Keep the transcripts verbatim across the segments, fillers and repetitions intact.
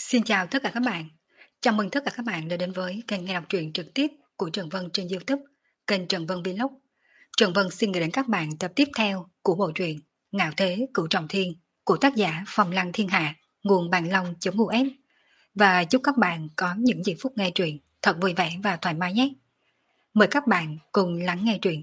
Xin chào tất cả các bạn. Chào mừng tất cả các bạn đã đến với kênh nghe đọc truyện trực tiếp của Trần Vân trên YouTube, kênh Trần Vân Vlog. Trần Vân xin gửi đến các bạn tập tiếp theo của bộ truyện Ngạo Thế Cửu Trọng Thiên của tác giả Phong Lăng Thiên Hạ, nguồn bàn long.us. Và chúc các bạn có những giây phút nghe truyện thật vui vẻ và thoải mái nhé. Mời các bạn cùng lắng nghe truyện.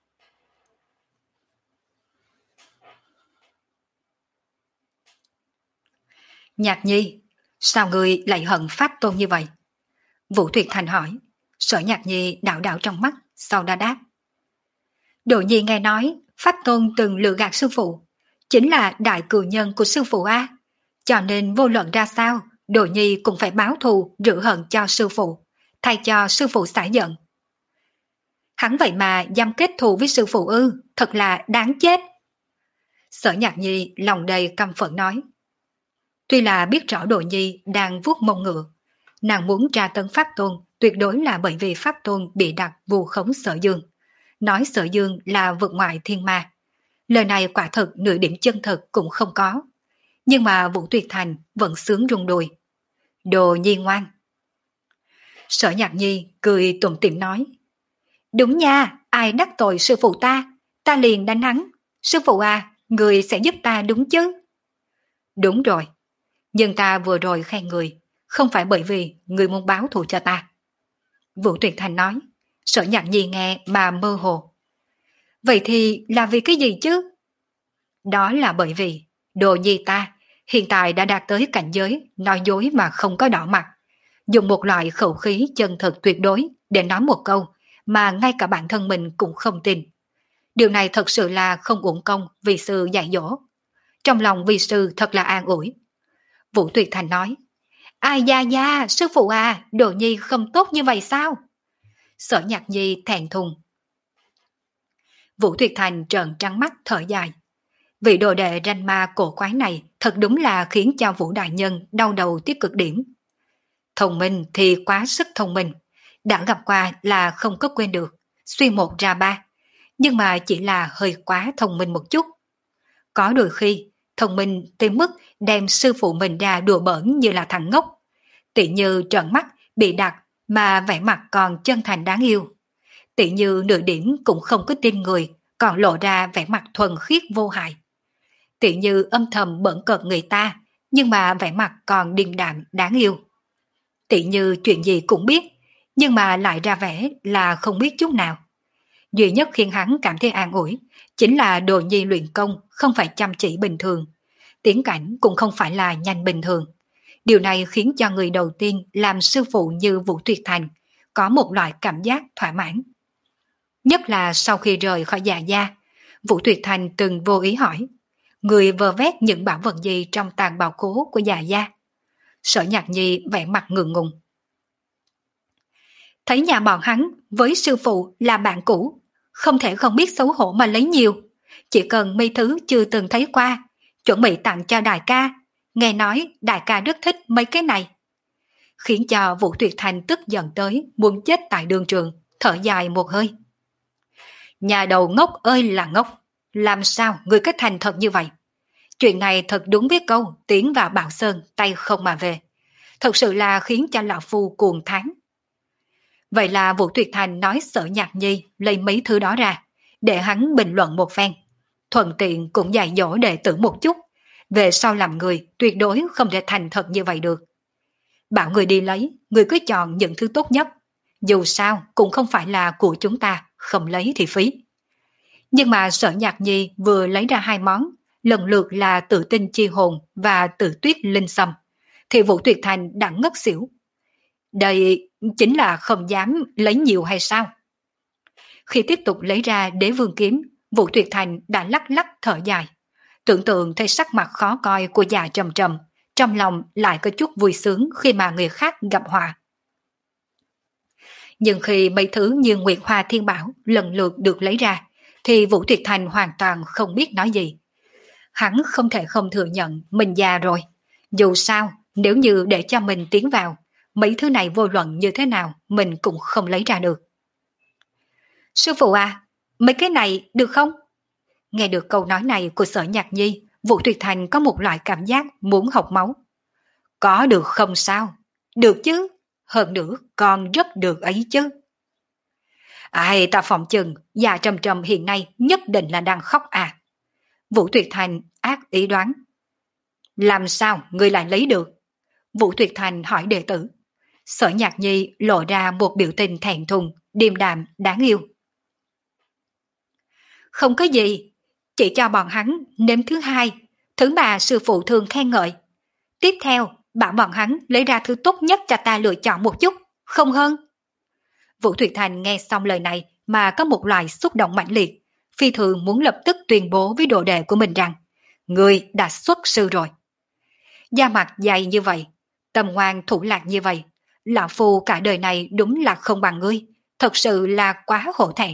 Nhạc Nhi, sao người lại hận Pháp Tôn như vậy? Vũ Tuyệt Thành hỏi. Sở Nhạc Nhi đảo đảo trong mắt, sau đã đáp. Đồ Nhi nghe nói Pháp Tôn từng lừa gạt sư phụ, chính là đại cừu nhân của sư phụ A, cho nên vô luận ra sao, Đồ Nhi cũng phải báo thù rửa hận cho sư phụ, thay cho sư phụ xả giận. Hắn vậy mà dám kết thù với sư phụ ư, thật là đáng chết. Sở Nhạc Nhi lòng đầy căm phẫn nói. Tuy là biết rõ Đồ Nhi đang vuốt mông ngựa, nàng muốn tra tấn Pháp Tôn tuyệt đối là bởi vì Pháp Tôn bị đặt vu khống Sở Dương, nói Sở Dương là vượt ngoại thiên ma. Lời này quả thực nửa điểm chân thực cũng không có. Nhưng mà Vũ Tuyệt Thành vẫn sướng rung đùi. Đồ Nhi ngoan. Sở Nhạc Nhi cười tủm tỉm nói. Đúng nha, ai đắc tội sư phụ ta, ta liền đánh hắn. Sư phụ à, người sẽ giúp ta đúng chứ? Đúng rồi, nhưng ta vừa rồi khen người, không phải bởi vì người muốn báo thù cho ta. Vũ Tuyệt Thành nói. Sở Nhạc Nhi nghe mà mơ hồ. Vậy thì là vì cái gì chứ? Đó là bởi vì Đồ Nhi ta hiện tại đã đạt tới cảnh giới nói dối mà không có đỏ mặt, dùng một loại khẩu khí chân thực tuyệt đối để nói một câu mà ngay cả bản thân mình cũng không tin. Điều này thật sự là không uổng công vì sư dạy dỗ. Trong lòng vi sư thật là an ủi. Vũ Tuyệt Thành nói. Ai da da, sư phụ à, Đồ Nhi không tốt như vậy sao? Sở Nhạc Nhi thẹn thùng. Vũ Tuyệt Thành trợn trắng mắt thở dài. Vị đồ đệ ranh ma cổ quái này thật đúng là khiến cho Vũ Đại Nhân đau đầu tiếp cực điểm. Thông minh thì quá sức thông minh, đã gặp qua là không có quên được, suy một ra ba, nhưng mà chỉ là hơi quá thông minh một chút. Có đôi khi, thông minh tới mức đem sư phụ mình ra đùa bỡn như là thằng ngốc, tỉ như trợn mắt bị đặt mà vẻ mặt còn chân thành đáng yêu. Tỉ như nửa điểm cũng không có tin người, còn lộ ra vẻ mặt thuần khiết vô hại. Tỉ như âm thầm bẩn cợt người ta, nhưng mà vẻ mặt còn điềm đạm đáng yêu. Tỉ như chuyện gì cũng biết, nhưng mà lại ra vẻ là không biết chút nào. Duy nhất khiến hắn cảm thấy an ủi, chính là Đồ Nhi luyện công không phải chăm chỉ bình thường. Tiến cảnh cũng không phải là nhanh bình thường. Điều này khiến cho người đầu tiên làm sư phụ như Vũ Tuyệt Thành có một loại cảm giác thỏa mãn. Nhất là sau khi rời khỏi Dạ Gia, Vũ Tuyệt Thành từng vô ý hỏi, người vơ vét những bảo vật gì trong tàng bảo khố của Dạ Gia? Sở Nhạc Nhi vẻ mặt ngượng ngùng. Thấy nhà bọn hắn với sư phụ là bạn cũ, không thể không biết xấu hổ mà lấy nhiều. Chỉ cần mấy thứ chưa từng thấy qua, chuẩn bị tặng cho đại ca. Nghe nói đại ca rất thích mấy cái này. Khiến cho Vũ Tuyệt Thành tức giận tới muốn chết tại đường trường, thở dài một hơi. Nhà đầu ngốc ơi là ngốc, làm sao người kết thành thật như vậy? Chuyện này thật đúng biết câu tiến vào Bảo Sơn tay không mà về. Thật sự là khiến cho lão phu cuồng thán. Vậy là Vũ Tuyệt Thành nói Sở Nhạc Nhi lấy mấy thứ đó ra, để hắn bình luận một phen. Thuận tiện cũng dạy dỗ đệ tử một chút, về sau làm người tuyệt đối không thể thành thật như vậy được. Bảo người đi lấy, người cứ chọn những thứ tốt nhất. Dù sao cũng không phải là của chúng ta, không lấy thì phí. Nhưng mà Sở Nhạc Nhi vừa lấy ra hai món, lần lượt là Tự Tinh Chi Hồn và Tự Tuyết Linh Sâm, thì Vũ Tuyệt Thành đã ngất xỉu. Đây chính là không dám lấy nhiều hay sao? Khi tiếp tục lấy ra Đế Vương Kiếm, Vũ Tuyệt Thành đã lắc lắc thở dài. Tưởng tượng thấy sắc mặt khó coi của già Trầm Trầm, trong lòng lại có chút vui sướng khi mà người khác gặp họa. Nhưng khi mấy thứ như Nguyệt Hoa Thiên Bảo lần lượt được lấy ra, thì Vũ Tuyệt Thành hoàn toàn không biết nói gì. Hắn không thể không thừa nhận mình già rồi. Dù sao, nếu như để cho mình tiến vào, mấy thứ này vô luận như thế nào mình cũng không lấy ra được. Sư phụ à, mấy cái này được không? Nghe được câu nói này của Sở Nhạc Nhi, Vũ Tuyệt Thành có một loại cảm giác muốn học máu. Có được không sao? Được chứ, hơn nữa còn rất được ấy chứ. Ai ta phòng chừng, già Trầm Trầm hiện nay nhất định là đang khóc à. Vũ Tuyệt Thành ác ý đoán. Làm sao người lại lấy được? Vũ Tuyệt Thành hỏi đệ tử. Sở Nhạc Nhi lộ ra một biểu tình thẹn thùng, điềm đạm, đáng yêu. Không có gì, chỉ cho bọn hắn nếm thứ hai, thứ mà sư phụ thường khen ngợi. Tiếp theo, bảo bọn hắn lấy ra thứ tốt nhất cho ta lựa chọn một chút, không hơn. Vũ Tuyệt Thành nghe xong lời này mà có một loại xúc động mãnh liệt, phi thường muốn lập tức tuyên bố với đồ đệ của mình rằng người đã xuất sư rồi. Da mặt dày như vậy, tâm ngoan thủ lạc như vậy, lão phu cả đời này đúng là không bằng ngươi, thật sự là quá hổ thẹn.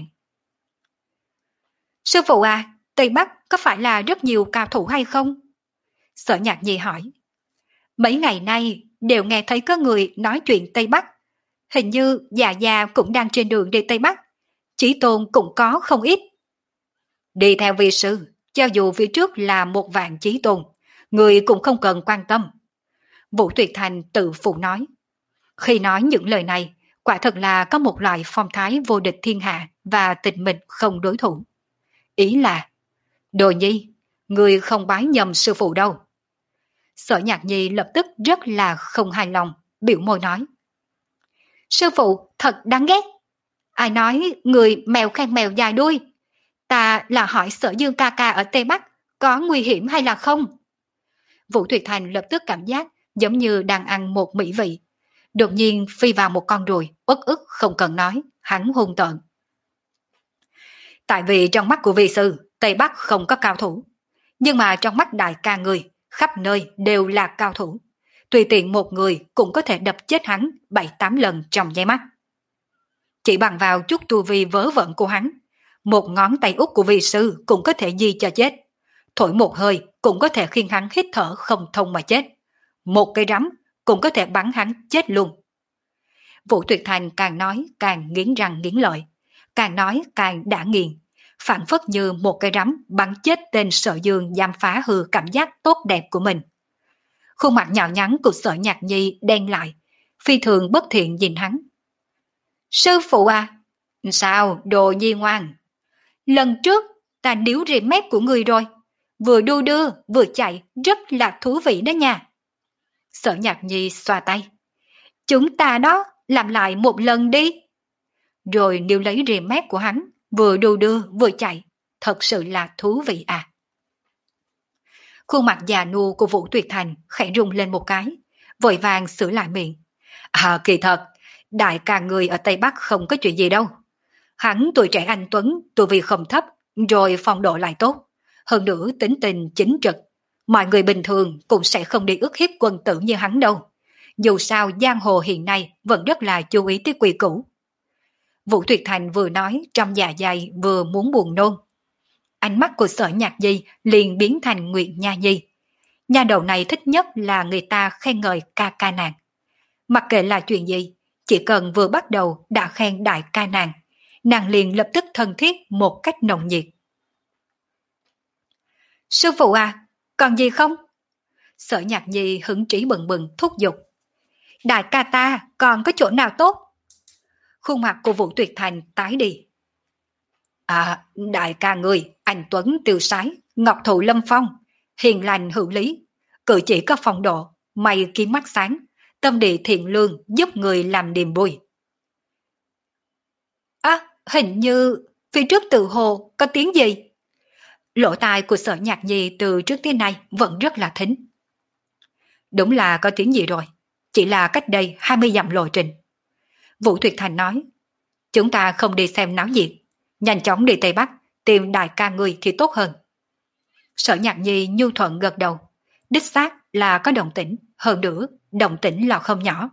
Sư phụ à, Tây Bắc có phải là rất nhiều cao thủ hay không? Sở Nhạc Nhi hỏi. Mấy ngày nay đều nghe thấy có người nói chuyện Tây Bắc. Hình như già già cũng đang trên đường đi Tây Bắc. Chí Tôn cũng có không ít. Đi theo vi sư, cho dù phía trước là một vạn Chí Tôn, người cũng không cần quan tâm. Vũ Tuyệt Thành tự phụ nói. Khi nói những lời này, quả thật là có một loại phong thái vô địch thiên hạ và tịch mịch không đối thủ. Ý là, Đồ Nhi, người không bái nhầm sư phụ đâu. Sở Nhạc Nhi lập tức rất là không hài lòng, biểu môi nói. Sư phụ thật đáng ghét. Ai nói người mèo khen mèo dài đuôi? Ta là hỏi Sở Dương ca ca ở Tây Bắc có nguy hiểm hay là không? Vũ Tuyệt Thành lập tức cảm giác giống như đang ăn một mỹ vị. Đột nhiên phi vào một con ruồi, uất ức không cần nói, hắn hung tợn. Tại vì trong mắt của vi sư, Tây Bắc không có cao thủ. Nhưng mà trong mắt đại ca người, khắp nơi đều là cao thủ. Tùy tiện một người cũng có thể đập chết hắn bảy tám lần trong nháy mắt. Chỉ bằng vào chút tu vi vớ vẩn của hắn, một ngón tay út của vi sư cũng có thể di cho chết. Thổi một hơi cũng có thể khiến hắn hít thở không thông mà chết. Một cây rắm cũng có thể bắn hắn chết luôn. Vũ Tuyệt Thành càng nói càng nghiến răng nghiến lợi, càng nói càng đã nghiền, phản phất như một cây rắm bắn chết tên Sở Dương dám phá hư cảm giác tốt đẹp của mình. Khuôn mặt nhạo nhắn của Sở Nhạc Nhi đen lại, phi thường bất thiện nhìn hắn. Sư phụ à, sao Đồ Nhi ngoan? Lần trước ta níu rìm mép của người rồi, vừa đu đưa vừa chạy rất là thú vị đó nha. Sở Nhạc Nhi xoa tay. Chúng ta đó làm lại một lần đi. Rồi níu lấy rìm mép của hắn, vừa đu đưa vừa chạy, thật sự là thú vị à. Khuôn mặt già nua của Vũ Tuyệt Thành khẽ rung lên một cái, vội vàng sửa lại miệng. À kỳ thật, đại ca người ở Tây Bắc không có chuyện gì đâu. Hắn tuổi trẻ anh tuấn, tu vi không thấp, rồi phong độ lại tốt. Hơn nữa tính tình chính trực. Mọi người bình thường cũng sẽ không đi ức hiếp quân tử như hắn đâu. Dù sao giang hồ hiện nay vẫn rất là chú ý tới quy củ. Vũ Tuyệt Thành vừa nói trong dạ dày vừa muốn buồn nôn. Ánh mắt của Sở Nhạc Nhi liền biến thành Nguyệt Nha Nhi. Nha đầu này thích nhất là người ta khen ngợi ca ca nàng. Mặc kệ là chuyện gì, chỉ cần vừa bắt đầu đã khen đại ca nàng, nàng liền lập tức thân thiết một cách nồng nhiệt. Sư phụ à, còn gì không? Sở Nhạc Nhi hứng trí bừng bừng thúc giục. Đại ca ta còn có chỗ nào tốt? Khuôn mặt của Vũ Tuyệt Thành tái đi. À, đại ca người, anh Tuấn tiêu sái, ngọc thụ lâm phong, hiền lành hữu lý, cử chỉ có phong độ, mày kiếm mắt sáng, tâm địa thiện lương giúp người làm niềm vui. À, hình như phía trước tự hồ có tiếng gì? Lỗ tai của Sở Nhạc Nhi từ trước tới nay vẫn rất là thính. Đúng là có tiếng gì rồi, chỉ là cách đây hai mươi dặm lộ trình. Vũ Tuyệt Thành nói, chúng ta không đi xem náo nhiệt, nhanh chóng đi Tây Bắc, tìm đại ca người thì tốt hơn. Sở Nhạc Nhi nhu thuận gật đầu, đích xác là có động tĩnh, hơn nữa, động tĩnh là không nhỏ.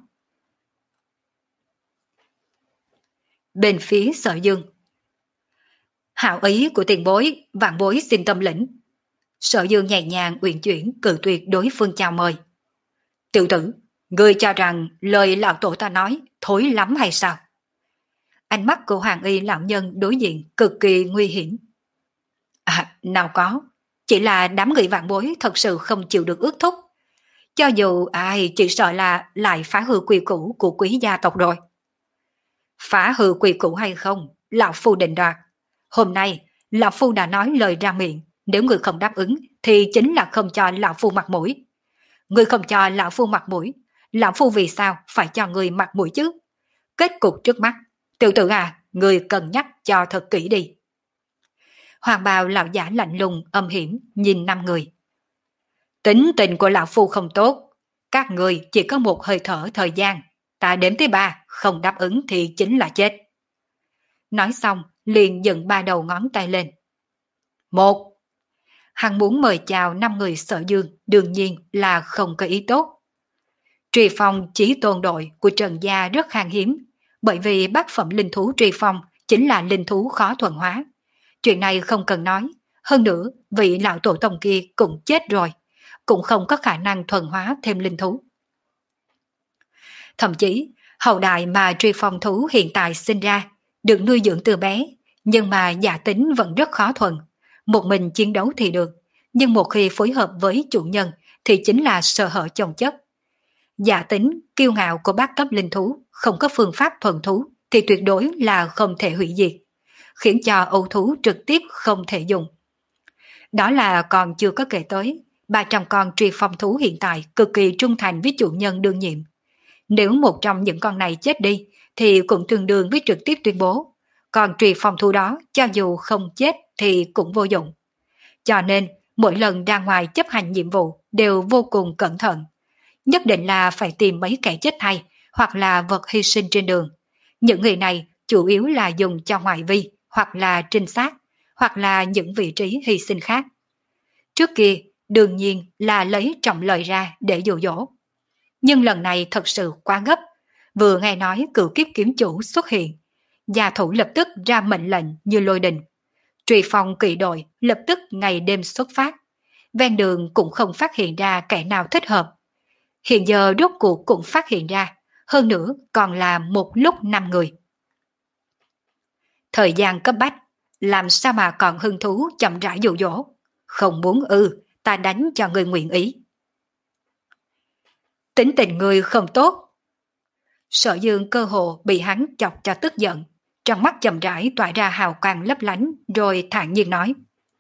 Bên phía Sở Dương, hảo ý của tiền bối, vạn bối xin tâm lĩnh. Sở Dương nhẹ nhàng uyển chuyển cự tuyệt đối phương chào mời. Tiểu tử, ngươi cho rằng lời lão tổ ta nói thối lắm hay sao? Ánh mắt của Hoàng Y lão nhân đối diện cực kỳ nguy hiểm. À, nào có, chỉ là đám người vạn bối thật sự không chịu được ước thúc. Cho dù ai chỉ sợ là lại phá hư quy củ của quý gia tộc rồi. Phá hư quy củ hay không, lão phu định đoạt. Hôm nay, lão phu đã nói lời ra miệng, nếu người không đáp ứng thì chính là không cho lão phu mặt mũi. Người không cho lão phu mặt mũi, lão phu vì sao phải cho người mặt mũi chứ? Kết cục trước mắt, tiểu tử à, người cân nhắc cho thật kỹ đi. Hoàng bào lão giả lạnh lùng, âm hiểm, nhìn năm người. Tính tình của lão phu không tốt, các người chỉ có một hơi thở thời gian, ta đếm tới ba, không đáp ứng thì chính là chết. Nói xong, liền dựng ba đầu ngón tay lên. Một. Hắn muốn mời chào năm người Sở Dương, đương nhiên là không có ý tốt. Truy phong chí tôn đội của Trần Gia rất khan hiếm, bởi vì bát phẩm linh thú truy phong chính là linh thú khó thuần hóa. Chuyện này không cần nói, hơn nữa vị lão tổ tông kia cũng chết rồi, cũng không có khả năng thuần hóa thêm linh thú. Thậm chí, hậu đại mà truy phong thú hiện tại sinh ra, được nuôi dưỡng từ bé, nhưng mà giả tính vẫn rất khó thuần. Một mình chiến đấu thì được, nhưng một khi phối hợp với chủ nhân thì chính là sợ hở chồng chất. Giả tính, kiêu ngạo của bác cấp linh thú, không có phương pháp thuần thú thì tuyệt đối là không thể hủy diệt, khiến cho âu thú trực tiếp không thể dùng. Đó là còn chưa có kể tới, ba trăm con truy phong thú hiện tại cực kỳ trung thành với chủ nhân đương nhiệm. Nếu một trong những con này chết đi, thì cũng tương đương với trực tiếp tuyên bố, còn truy phong thú đó cho dù không chết thì cũng vô dụng. Cho nên, mỗi lần ra ngoài chấp hành nhiệm vụ đều vô cùng cẩn thận. Nhất định là phải tìm mấy kẻ chết thay, hoặc là vật hy sinh trên đường. Những người này chủ yếu là dùng cho ngoại vi, hoặc là trinh sát, hoặc là những vị trí hy sinh khác. Trước kia, đương nhiên là lấy trọng lợi ra để dụ dỗ. Nhưng lần này thật sự quá gấp, vừa nghe nói cựu kiếp kiếm chủ xuất hiện, gia thủ lập tức ra mệnh lệnh như lôi đình. Truy phong kỵ đội lập tức ngày đêm xuất phát, ven đường cũng không phát hiện ra kẻ nào thích hợp. Hiện giờ rốt cuộc cũng phát hiện ra, hơn nữa còn là một lúc năm người. Thời gian cấp bách, làm sao mà còn hứng thú chậm rãi dụ dỗ, không muốn ư, ta đánh cho người nguyện ý. Tính tình người không tốt. Sở Dương cơ hồ bị hắn chọc cho tức giận, trong mắt chậm rãi tỏa ra hào quang lấp lánh, rồi thản nhiên nói.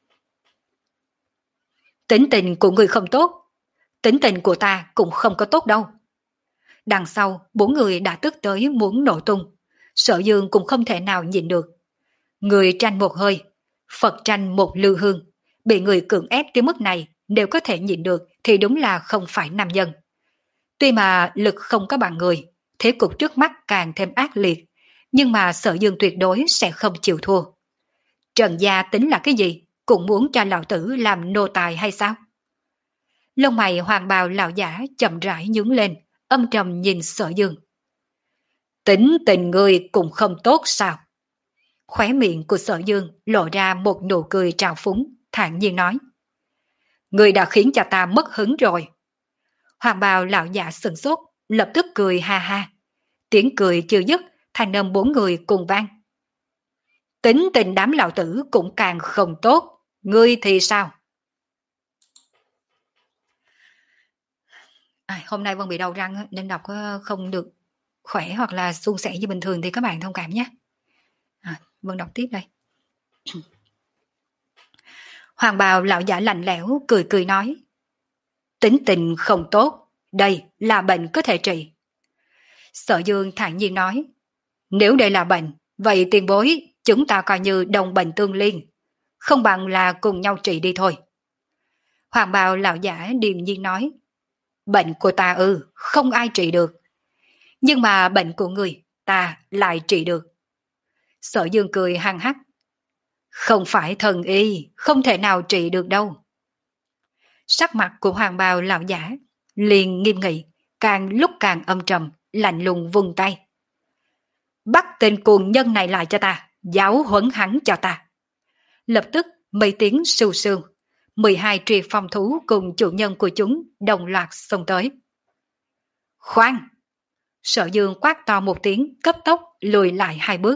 Tính tình của người không tốt, tính tình của ta cũng không có tốt đâu. Đằng sau, bốn người đã tức tới muốn nổ tung, Sở Dương cũng không thể nào nhịn được. Người tranh một hơi, Phật tranh một lư hương, bị người cưỡng ép tới mức này đều có thể nhịn được thì đúng là không phải nam nhân. Tuy mà lực không có bằng người, thế cục trước mắt càng thêm ác liệt, nhưng mà Sở Dương tuyệt đối sẽ không chịu thua. Trần gia tính là cái gì, cũng muốn cho lão tử làm nô tài hay sao? Lông mày hoàng bào lão giả chậm rãi nhướng lên, âm trầm nhìn Sở Dương. Tính tình người cũng không tốt sao? Khóe miệng của Sở Dương lộ ra một nụ cười trào phúng, thản nhiên nói. Người đã khiến cho ta mất hứng rồi. Hoàng bào lão giả sửng sốt, lập tức cười ha ha. Tiếng cười chưa dứt, thành âm bốn người cùng vang. Tính tình đám lão tử cũng càng không tốt, ngươi thì sao? À, hôm nay Vân bị đau răng nên đọc không được khỏe hoặc là suôn sẻ như bình thường thì các bạn thông cảm nhé. À, Vân đọc tiếp đây. Hoàng bào lão giả lạnh lẽo cười cười nói. Tính tình không tốt, đây là bệnh có thể trị. Sở Dương thản nhiên nói. Nếu đây là bệnh, vậy tiền bối chúng ta coi như đồng bệnh tương liên, không bằng là cùng nhau trị đi thôi. Hoàng bào lão giả điềm nhiên nói. Bệnh của ta ư, không ai trị được. Nhưng mà bệnh của người, ta lại trị được. Sở Dương cười hăng hắc. Không phải thần y, không thể nào trị được đâu. Sắc mặt của hoàng bào lão giả liền nghiêm nghị, càng lúc càng âm trầm, lạnh lùng vung tay. Bắt tên cuồng nhân này lại cho ta, giáo huấn hắn cho ta. Lập tức mấy tiếng sưu sưu, mười hai truy phong thú cùng chủ nhân của chúng đồng loạt xông tới. Khoan! Sở Dương quát to một tiếng, cấp tốc lùi lại hai bước.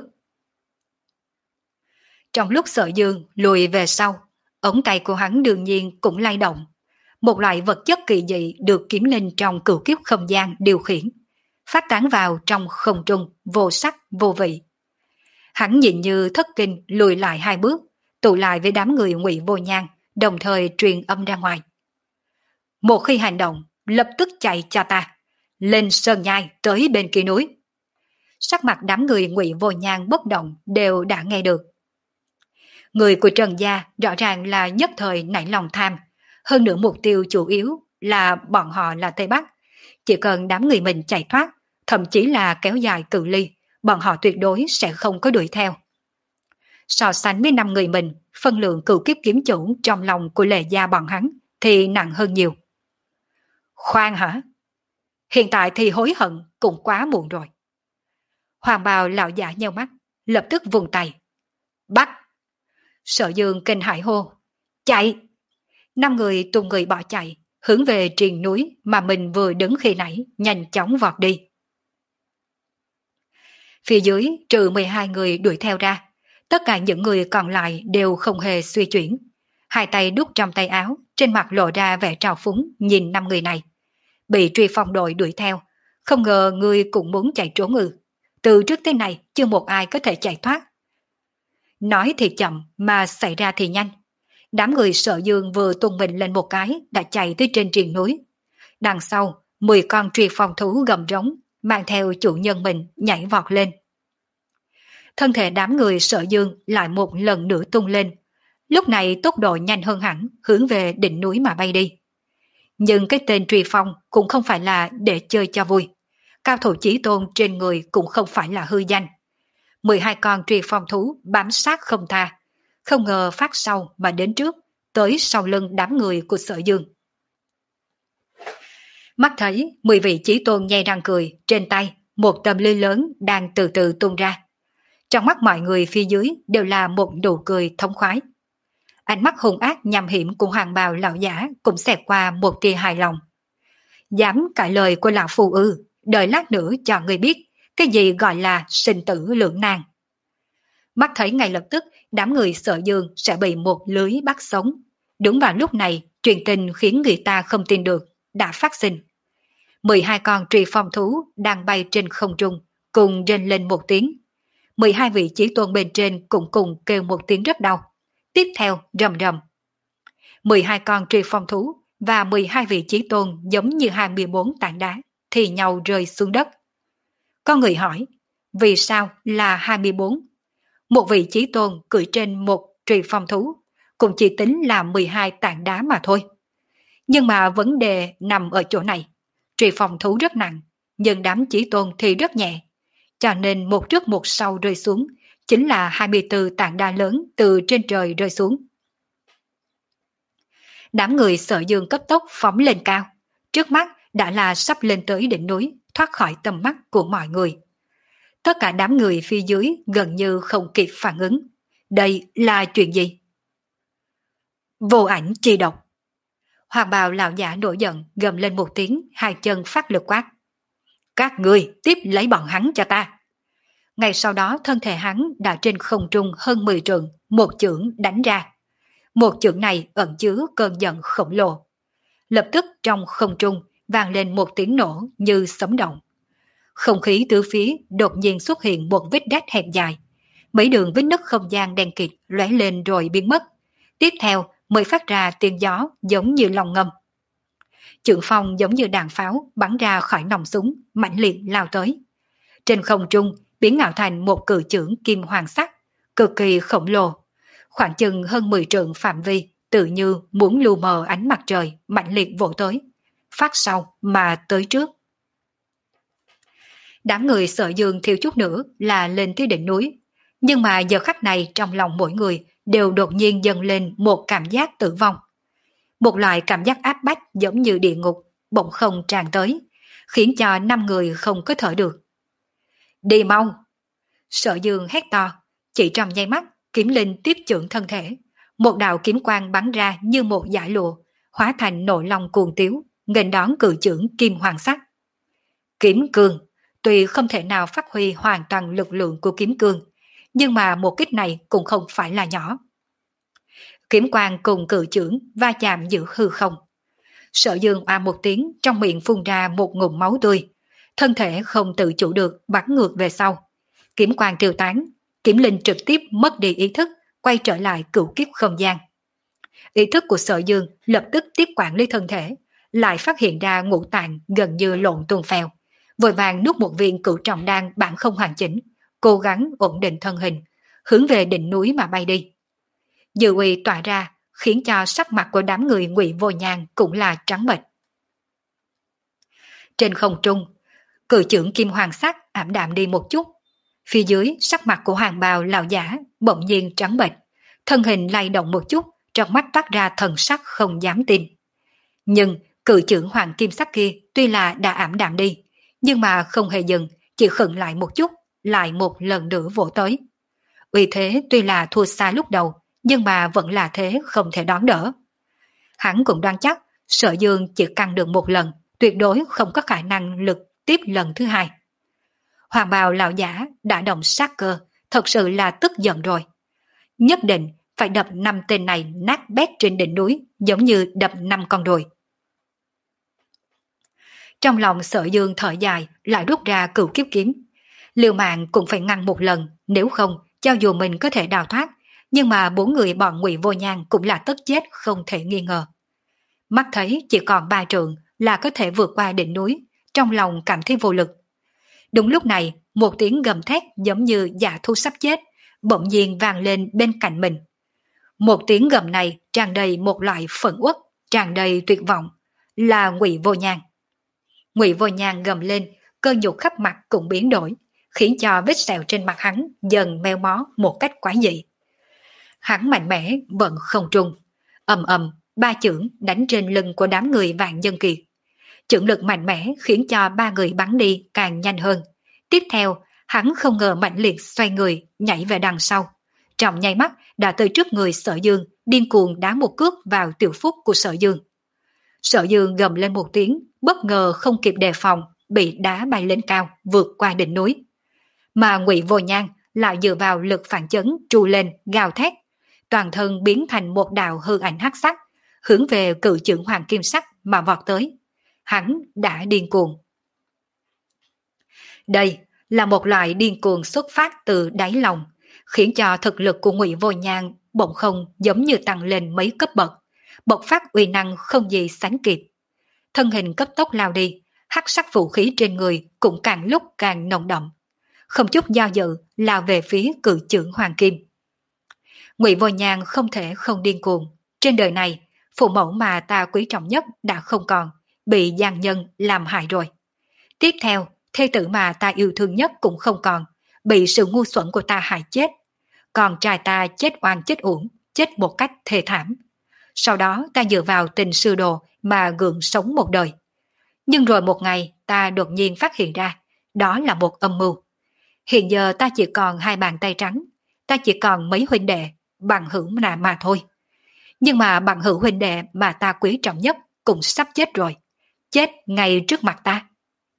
Trong lúc Sở Dương lùi về sau, ống tay của hắn đương nhiên cũng lay động. một loại vật chất kỳ dị được kiếm linh trong cửu kiếp không gian điều khiển, phát tán vào trong không trung, vô sắc, vô vị. Hắn nhìn như thất kinh lùi lại hai bước, tụ lại với đám người Ngụy Vô Nhan, đồng thời truyền âm ra ngoài. Một khi hành động, lập tức chạy cho ta, lên sơn nhai tới bên kia núi. Sắc mặt đám người Ngụy Vô Nhan bất động đều đã nghe được. Người của Trần Gia rõ ràng là nhất thời nảy lòng tham, hơn nữa mục tiêu chủ yếu là bọn họ là Tây Bắc. Chỉ cần đám người mình chạy thoát, thậm chí là kéo dài cự ly, bọn họ tuyệt đối sẽ không có đuổi theo. So sánh với năm người mình, phân lượng cửu kiếp kiếm chủ trong lòng của Lệ Gia bọn hắn thì nặng hơn nhiều. Khoan hả? Hiện tại thì hối hận cũng quá muộn rồi. Hoàng bào lão giả nheo mắt, lập tức vùng tay. Bắt! Sở Dương kinh hãi hô. Chạy! Năm người tung người bỏ chạy, hướng về triền núi mà mình vừa đứng khi nãy, nhanh chóng vọt đi. Phía dưới trừ mười hai người đuổi theo ra, tất cả những người còn lại đều không hề suy chuyển. Hai tay đút trong tay áo, trên mặt lộ ra vẻ trào phúng nhìn năm người này. Bị truy phong đội đuổi theo, không ngờ người cũng muốn chạy trốn ư. Từ trước tới nay chưa một ai có thể chạy thoát. Nói thì chậm mà xảy ra thì nhanh. Đám người Sở Dương vừa tung mình lên một cái đã chạy tới trên triền núi. Đằng sau, mười con truy phong thú gầm rống, mang theo chủ nhân mình nhảy vọt lên. Thân thể đám người Sở Dương lại một lần nữa tung lên. Lúc này tốc độ nhanh hơn hẳn, hướng về đỉnh núi mà bay đi. Nhưng cái tên truy phong cũng không phải là để chơi cho vui. Cao thủ chí tôn trên người cũng không phải là hư danh. mười hai con truy phong thú bám sát không tha, không ngờ phát sau mà đến trước, tới sau lưng đám người của Sở Dương. Mắt thấy mười vị chí tôn nhe răng cười, trên tay một tấm lưới lớn đang từ từ tung ra. Trong mắt mọi người phía dưới đều là một nụ cười thống khoái. Ánh mắt hung ác nham hiểm của hoàng bào lão giả cũng xẹt qua một tia hài lòng. Dám cãi lời của lão phù ư, đợi lát nữa cho người biết cái gì gọi là sinh tử lưỡng nan. Mắt thấy ngay lập tức đám người Sở Dương sẽ bị một lưới bắt sống. Đúng vào lúc này, truyền tin khiến người ta không tin được đã phát sinh. mười hai con truy phong thú đang bay trên không trung, cùng rên lên một tiếng. mười hai vị chí tôn bên trên cũng cùng kêu một tiếng rất đau. Tiếp theo rầm rầm. mười hai con truy phong thú và mười hai vị chí tôn giống như hai mươi bốn tảng đá thì nhau rơi xuống đất. Có người hỏi, vì sao là hai mươi bốn? Một vị chí tôn cưỡi trên một truy phong thú cũng chỉ tính là mười hai tảng đá mà thôi. Nhưng mà vấn đề nằm ở chỗ này. Truy phong thú rất nặng, nhưng đám chí tôn thì rất nhẹ. Cho nên một trước một sau rơi xuống, chính là hai mươi tư tảng đá lớn từ trên trời rơi xuống. Đám người Sở Dương cấp tốc phóng lên cao. Trước mắt đã là sắp lên tới đỉnh núi, thoát khỏi tầm mắt của mọi người. Tất cả đám người phía dưới gần như không kịp phản ứng. Đây là chuyện gì? Vô ảnh chi độc. Hoàng bào lão giả nổi giận gầm lên một tiếng, hai chân phát lực quát. Các người tiếp lấy bọn hắn cho ta. Ngay sau đó thân thể hắn đã trên không trung hơn mười trượng, một chưởng đánh ra. Một chưởng này ẩn chứa cơn giận khổng lồ. Lập tức trong không trung vang lên một tiếng nổ như sấm động. Không khí tứ phía đột nhiên xuất hiện một vết rách hẹp dài. Mấy đường vết nứt không gian đen kịt lóe lên rồi biến mất. Tiếp theo mới phát ra tiếng gió giống như lòng ngâm. Chưởng phong giống như đạn pháo bắn ra khỏi nòng súng, mãnh liệt lao tới. Trên không trung biến ảo thành một cự chưởng kim hoàng sắc, cực kỳ khổng lồ. Khoảng chừng hơn mười trượng phạm vi, tự như muốn lu mờ ánh mặt trời, mãnh liệt vỗ tới. Phát sau mà tới trước. Đám người Sở Dương thiếu chút nữa là lên tới đỉnh núi. Nhưng mà giờ khắc này trong lòng mỗi người đều đột nhiên dâng lên một cảm giác tử vong. Một loại cảm giác áp bách giống như địa ngục, bỗng không tràn tới, khiến cho năm người không có thở được. Đi mau! Sở Dương hét to, chỉ trong nháy mắt, kiếm linh tiếp chưởng thân thể. Một đạo kiếm quang bắn ra như một dải lụa, hóa thành nộ long cuồng tiếu, nghênh đón cự chưởng kim hoàng sắc. Kiếm cương, tuy không thể nào phát huy hoàn toàn lực lượng của kiếm cương, nhưng mà một kích này cũng không phải là nhỏ. Kiếm quang cùng cự chưởng va chạm giữa hư không. Sở Dương oa một tiếng, trong miệng phun ra một ngụm máu tươi, thân thể không tự chủ được bắn ngược về sau. Kiếm quang tiêu tán, Kiếm Linh trực tiếp mất đi ý thức, quay trở lại cửu kiếp không gian. Ý thức của Sở Dương lập tức tiếp quản lý thân thể, lại phát hiện ra ngũ tạng gần như lộn tuôn phèo, vội vàng nuốt một viên cửu trọng đan bản không hoàn chỉnh, cố gắng ổn định thân hình, hướng về đỉnh núi mà bay đi. Dư uy tỏa ra, khiến cho sắc mặt của đám người Ngụy Vô Nhàn cũng là trắng bệch. Trên không trung, cự trưởng kim hoàng sắc ảm đạm đi một chút. Phía dưới, sắc mặt của hoàng bào lão giả bỗng nhiên trắng bệch, thân hình lay động một chút, trong mắt toát ra thần sắc không dám tin. Nhưng cự trưởng hoàng kim sắc kia tuy là đã ảm đạm đi, nhưng mà không hề dừng, chỉ khựng lại một chút, lại một lần nữa vỗ tới. Uy thế tuy là thua xa lúc đầu, nhưng mà vẫn là thế không thể đón đỡ. Hắn cũng đoán chắc, Sở Dương chỉ căng được một lần, tuyệt đối không có khả năng lực tiếp lần thứ hai. Hoàng bào lão giả đã động sát cơ, thật sự là tức giận rồi. Nhất định phải đập năm tên này nát bét trên đỉnh núi, giống như đập năm con đùi. Trong lòng Sở Dương thở dài, lại rút ra cửu kiếp kiếm. Liều mạng cũng phải ngăn một lần, nếu không, cho dù mình có thể đào thoát, nhưng mà bốn người bọn Ngụy Vô Nhàn cũng là tất chết không thể nghi ngờ. Mắt thấy chỉ còn ba trượng là có thể vượt qua đỉnh núi, trong lòng cảm thấy vô lực. Đúng lúc này, một tiếng gầm thét giống như dạ thu sắp chết, bỗng nhiên vang lên bên cạnh mình. Một tiếng gầm này tràn đầy một loại phẫn uất, tràn đầy tuyệt vọng, là Ngụy Vô Nhàn. Ngụy Vô Nhàn gầm lên, cơ nhục khắp mặt cũng biến đổi, khiến cho vết sẹo trên mặt hắn dần meo mó một cách quái dị. Hắn mạnh mẽ vận không trung, ầm ầm ba chưởng đánh trên lưng của đám người Vạn Dân Kiệt. Chưởng lực mạnh mẽ khiến cho ba người bắn đi càng nhanh hơn. Tiếp theo, hắn không ngờ mạnh liệt xoay người, nhảy về đằng sau. Trong nháy mắt đã tới trước người Sở Dương, điên cuồng đá một cước vào tiểu phúc của Sở Dương. Sở Dương gầm lên một tiếng, bất ngờ không kịp đề phòng, bị đá bay lên cao, vượt qua đỉnh núi. Mà Ngụy Vô Nhàn lại dựa vào lực phản chấn tru lên, gào thét, toàn thân biến thành một đạo hư ảnh hắc sắc, hướng về cự chưởng hoàng kim sắc mà vọt tới. Hắn đã điên cuồng. Đây là một loại điên cuồng xuất phát từ đáy lòng, khiến cho thực lực của Ngụy Vô Nhàn bỗng không giống như tăng lên mấy cấp bậc, bộc phát uy năng không gì sánh kịp. Thân hình cấp tốc lao đi, hắc sắc vũ khí trên người cũng càng lúc càng nồng đậm, không chút do dự lao về phía cự chưởng hoàng kim. Ngụy Vô Nhàn không thể không điên cuồng. Trên đời này, phụ mẫu mà ta quý trọng nhất đã không còn, bị gian nhân làm hại rồi. Tiếp theo, thê tử mà ta yêu thương nhất cũng không còn, bị sự ngu xuẩn của ta hại chết. Còn trai ta chết oan chết uổng, chết một cách thê thảm. Sau đó ta dựa vào tình sư đồ mà gượng sống một đời. Nhưng rồi một ngày ta đột nhiên phát hiện ra, đó là một âm mưu. Hiện giờ ta chỉ còn hai bàn tay trắng, ta chỉ còn mấy huynh đệ, bằng hữu là mà thôi. Nhưng mà bằng hữu huynh đệ mà ta quý trọng nhất cũng sắp chết rồi, chết ngay trước mặt ta.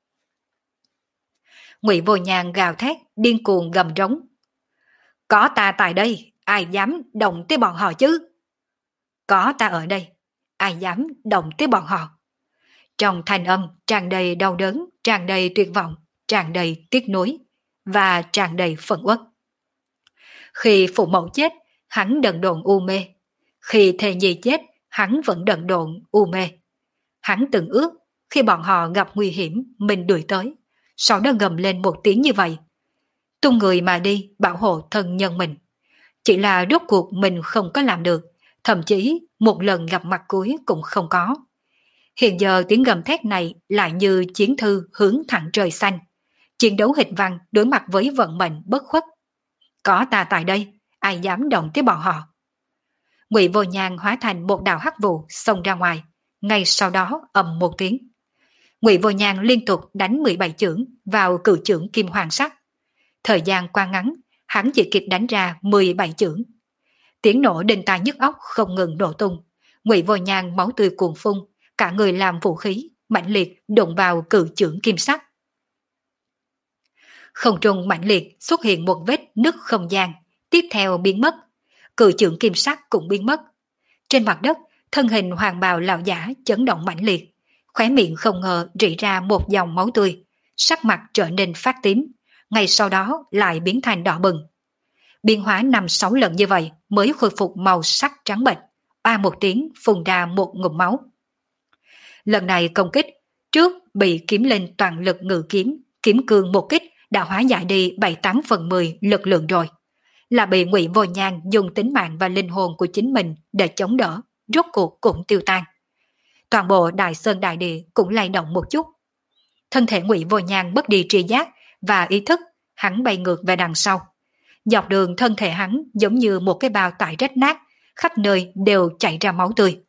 Ngụy Vô Nhàn gào thét, điên cuồng gầm rống. Có ta tại đây, ai dám động tới bọn họ chứ? Có ta ở đây, ai dám động tới bọn họ? Trong thanh âm tràn đầy đau đớn, tràn đầy tuyệt vọng, tràn đầy tiếc nuối và tràn đầy phẫn uất. Khi phụ mẫu chết, hắn đần độn u mê. Khi thê nhi chết, hắn vẫn đần độn u mê. Hắn từng ước khi bọn họ gặp nguy hiểm mình đuổi tới, sau đó gầm lên một tiếng như vậy, tung người mà đi bảo hộ thân nhân mình. Chỉ là rốt cuộc mình không có làm được, thậm chí một lần gặp mặt cuối cũng không có. Hiện giờ tiếng gầm thét này lại như chiến thư hướng thẳng trời xanh, chiến đấu hịch văn đối mặt với vận mệnh bất khuất. Có ta tại đây, ai dám động tới bọn họ? Ngụy Vô Nhàn hóa thành một đạo hắc vụ xông ra ngoài, ngay sau đó ầm một tiếng. Ngụy Vô Nhàn liên tục đánh mười bảy chưởng vào cự chưởng kim hoàng sắc. Thời gian qua ngắn, hắn chỉ kịp đánh ra mười bảy chưởng. Tiếng nổ đinh tai nhức óc không ngừng nổ tung. Ngụy Vô Nhàn máu tươi cuồn phun, cả người làm vũ khí, mãnh liệt đụng vào cự chưởng kim sắc. Không trung mãnh liệt xuất hiện một vết nứt không gian, tiếp theo biến mất. Cự chưởng kim sắc cũng biến mất. Trên mặt đất, thân hình hoàng bào lão giả chấn động mãnh liệt, khóe miệng không ngờ rỉ ra một dòng máu tươi, sắc mặt trở nên phát tím, ngay sau đó lại biến thành đỏ bừng. Biến hóa năm sáu lần như vậy mới khôi phục màu sắc trắng bệch, oa một tiếng phun ra một ngụm máu. Lần này công kích, trước bị kiếm linh toàn lực ngự kiếm, kiếm cương một kích đã hóa giải đi bảy tám phần mười lực lượng rồi. Là bị Ngụy Vô Nhan dùng tính mạng và linh hồn của chính mình để chống đỡ, rốt cuộc cũng tiêu tan. Toàn bộ Đại Sơn Đại Địa cũng lay động một chút. Thân thể Ngụy Vô Nhan mất đi tri giác và ý thức, hắn bay ngược về đằng sau. Dọc đường thân thể hắn giống như một cái bao tải rách nát, khắp nơi đều chảy ra máu tươi.